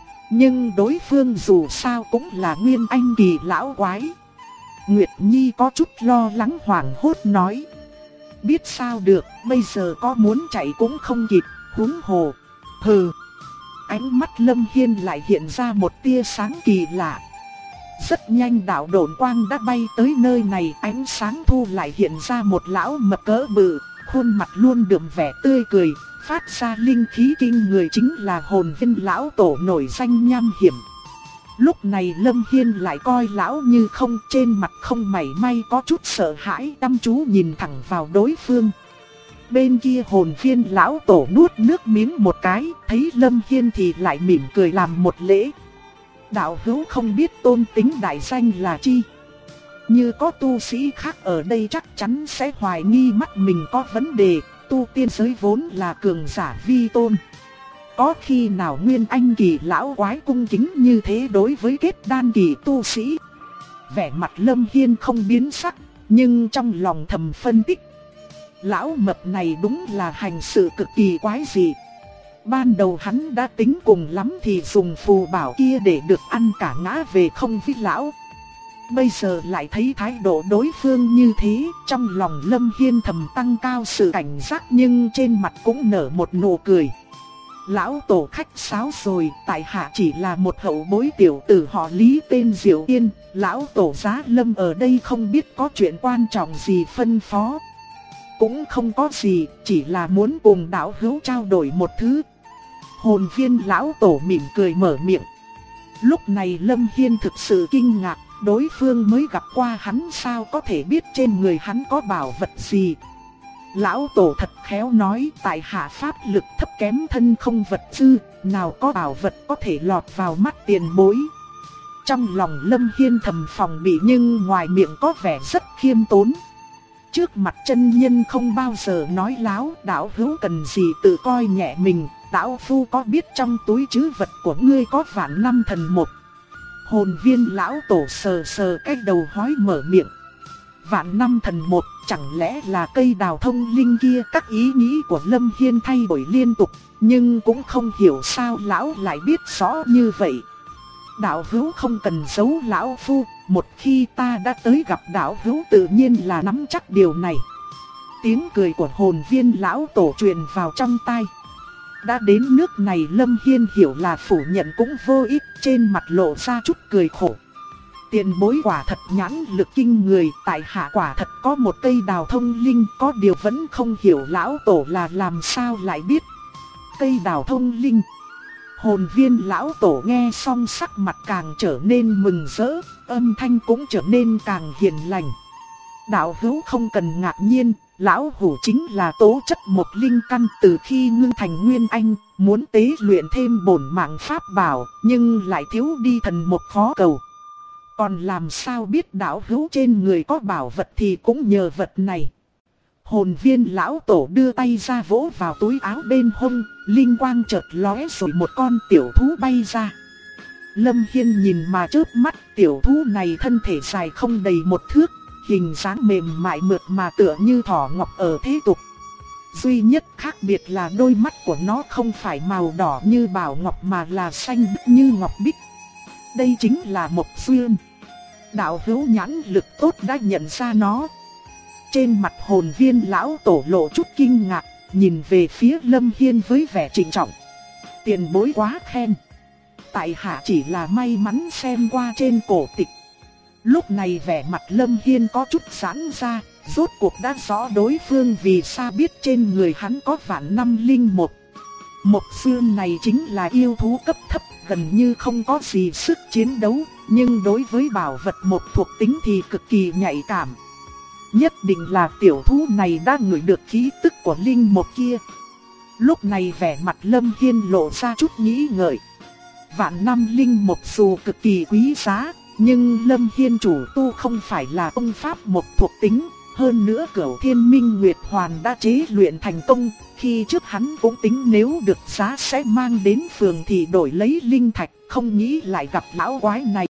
nhưng đối phương dù sao cũng là Nguyên Anh kỳ lão quái. Nguyệt Nhi có chút lo lắng hoảng hốt nói. Biết sao được, bây giờ có muốn chạy cũng không kịp, huống hồ. Hừ. Ánh mắt Lâm Hiên lại hiện ra một tia sáng kỳ lạ. Rất nhanh đạo độn quang đã bay tới nơi này, ánh sáng thu lại hiện ra một lão mập cỡ bự, khuôn mặt luôn đượm vẻ tươi cười, phát ra linh khí kinh người, chính là Hồn Viên lão tổ nổi danh nham hiểm. Lúc này Lâm Hiên lại coi lão như không, trên mặt không mảy may có chút sợ hãi, chăm chú nhìn thẳng vào đối phương. Bên kia Hồn Viên lão tổ nuốt nước miếng một cái, thấy Lâm Hiên thì lại mỉm cười làm một lễ. Đạo hữu không biết tôn tính đại danh là chi? Như có tu sĩ khác ở đây chắc chắn sẽ hoài nghi mắt mình có vấn đề, tu tiên giới vốn là cường giả vi tôn. Có khi nào Nguyên Anh kỳ lão quái cung kính như thế đối với kết đan kỳ tu sĩ? Vẻ mặt Lâm Hiên không biến sắc, nhưng trong lòng thầm phân tích. Lão mập này đúng là hành sự cực kỳ quái dị. Ban đầu hắn đã tính cùng lắm thì dùng phù bảo kia để được ăn cả ngã về không với lão. Bây giờ lại thấy thái độ đối phương như thế, trong lòng Lâm Hiên thầm tăng cao sự cảnh giác nhưng trên mặt cũng nở một nụ cười. Lão tổ khách sáo rồi, tại hạ chỉ là một hậu bối tiểu tử họ Lý tên Diệu Yên, lão tổ giá Lâm ở đây không biết có chuyện quan trọng gì phân phó. Cũng không có gì, chỉ là muốn cùng đạo hữu trao đổi một thứ. Hồn Viên lão tổ mỉm cười mở miệng. Lúc này Lâm Hiên thực sự kinh ngạc, đối phương mới gặp qua hắn sao có thể biết trên người hắn có bảo vật gì. Lão tổ thật khéo nói, tại hạ pháp lực thấp kém thân không vật dư, nào có bảo vật có thể lọt vào mắt tiền bối. Trong lòng Lâm Hiên thầm phòng bị nhưng ngoài miệng có vẻ rất khiêm tốn. Trước mặt chân nhân không bao giờ nói láo, đạo hữu cần gì tự coi nhẹ mình, đạo phu có biết trong túi trữ vật của ngươi có vạn năm thần mục. Hồn Viên lão tổ sờ sờ cái đầu hói mở miệng. Vạn năm thần mục chẳng lẽ là cây đào thông linh kia? Các ý nghĩ của Lâm Hiên thay đổi liên tục, nhưng cũng không hiểu sao lão lại biết rõ như vậy. Đạo hữu không cần giấu lão phu, một khi ta đã tới gặp đạo hữu tự nhiên là nắm chắc điều này. Tiếng cười của Hồn Viên lão tổ truyền vào trong tai. Đã đến nước này Lâm Hiên hiểu là phủ nhận cũng vô ích, trên mặt lộ ra chút cười khổ. Tiền bối quả thật nhãn lực kinh người, tại hạ quả thật có một cây đào thông linh, có điều vẫn không hiểu lão tổ là làm sao lại biết. Cây đào thông linh. Hồn Viên lão tổ nghe xong sắc mặt càng trở nên mừng rỡ, âm thanh cũng trở nên càng hiền lành. Đạo hữu không cần ngạc nhiên, lão hủ chính là tố chất một linh căn, từ khi ngưng thành Nguyên Anh, muốn tế luyện thêm bổn mạng pháp bảo, nhưng lại thiếu đi thần một khó cầu. Còn làm sao biết đạo hữu trên người có bảo vật thì cũng nhờ vật này. Hồn viên lão tổ đưa tay ra vỗ vào túi áo bên hông, linh quang chợt lóe rồi một con tiểu thú bay ra. Lâm Hiên nhìn mà chớp mắt, tiểu thú này thân thể dài không đầy 1 thước, hình dáng mềm mại mượt mà tựa như thỏ ngọc ở thế tục. Duy nhất khác biệt là đôi mắt của nó không phải màu đỏ như bảo ngọc mà là xanh biếc như ngọc bích. Đây chính là Mộc Xuyên. Đạo hữu nhãn lực tốt đã nhận ra nó. Trên mặt hồn viên lão tổ lộ chút kinh ngạc, nhìn về phía Lâm Hiên với vẻ trịnh trọng. Tiền bối quá khen. Tại hạ chỉ là may mắn xem qua trên cổ tịch. Lúc này vẻ mặt Lâm Hiên có chút giãn ra, rốt cuộc đã rõ đối phương vì sao biết trên người hắn có vạn năm linh mộc. Mộc xương này chính là yêu thú cấp thấp, gần như không có gì sức chiến đấu, nhưng đối với bảo vật mộc thuộc tính thì cực kỳ nhạy cảm. Nhất định là tiểu thú này đã ngửi được khí tức của linh mộc kia. Lúc này vẻ mặt Lâm Hiên lộ ra chút nghĩ ngợi. Vạn năm linh mộc dù cực kỳ quý giá, nhưng Lâm Hiên chủ tu không phải là công pháp mộc thuộc tính. Hơn nữa Cửu Thiên Minh Nguyệt Hoàn đã chế luyện thành công, khi trước hắn cũng tính nếu được giá sẽ mang đến phường thì đổi lấy linh thạch, không nghĩ lại gặp lão quái này.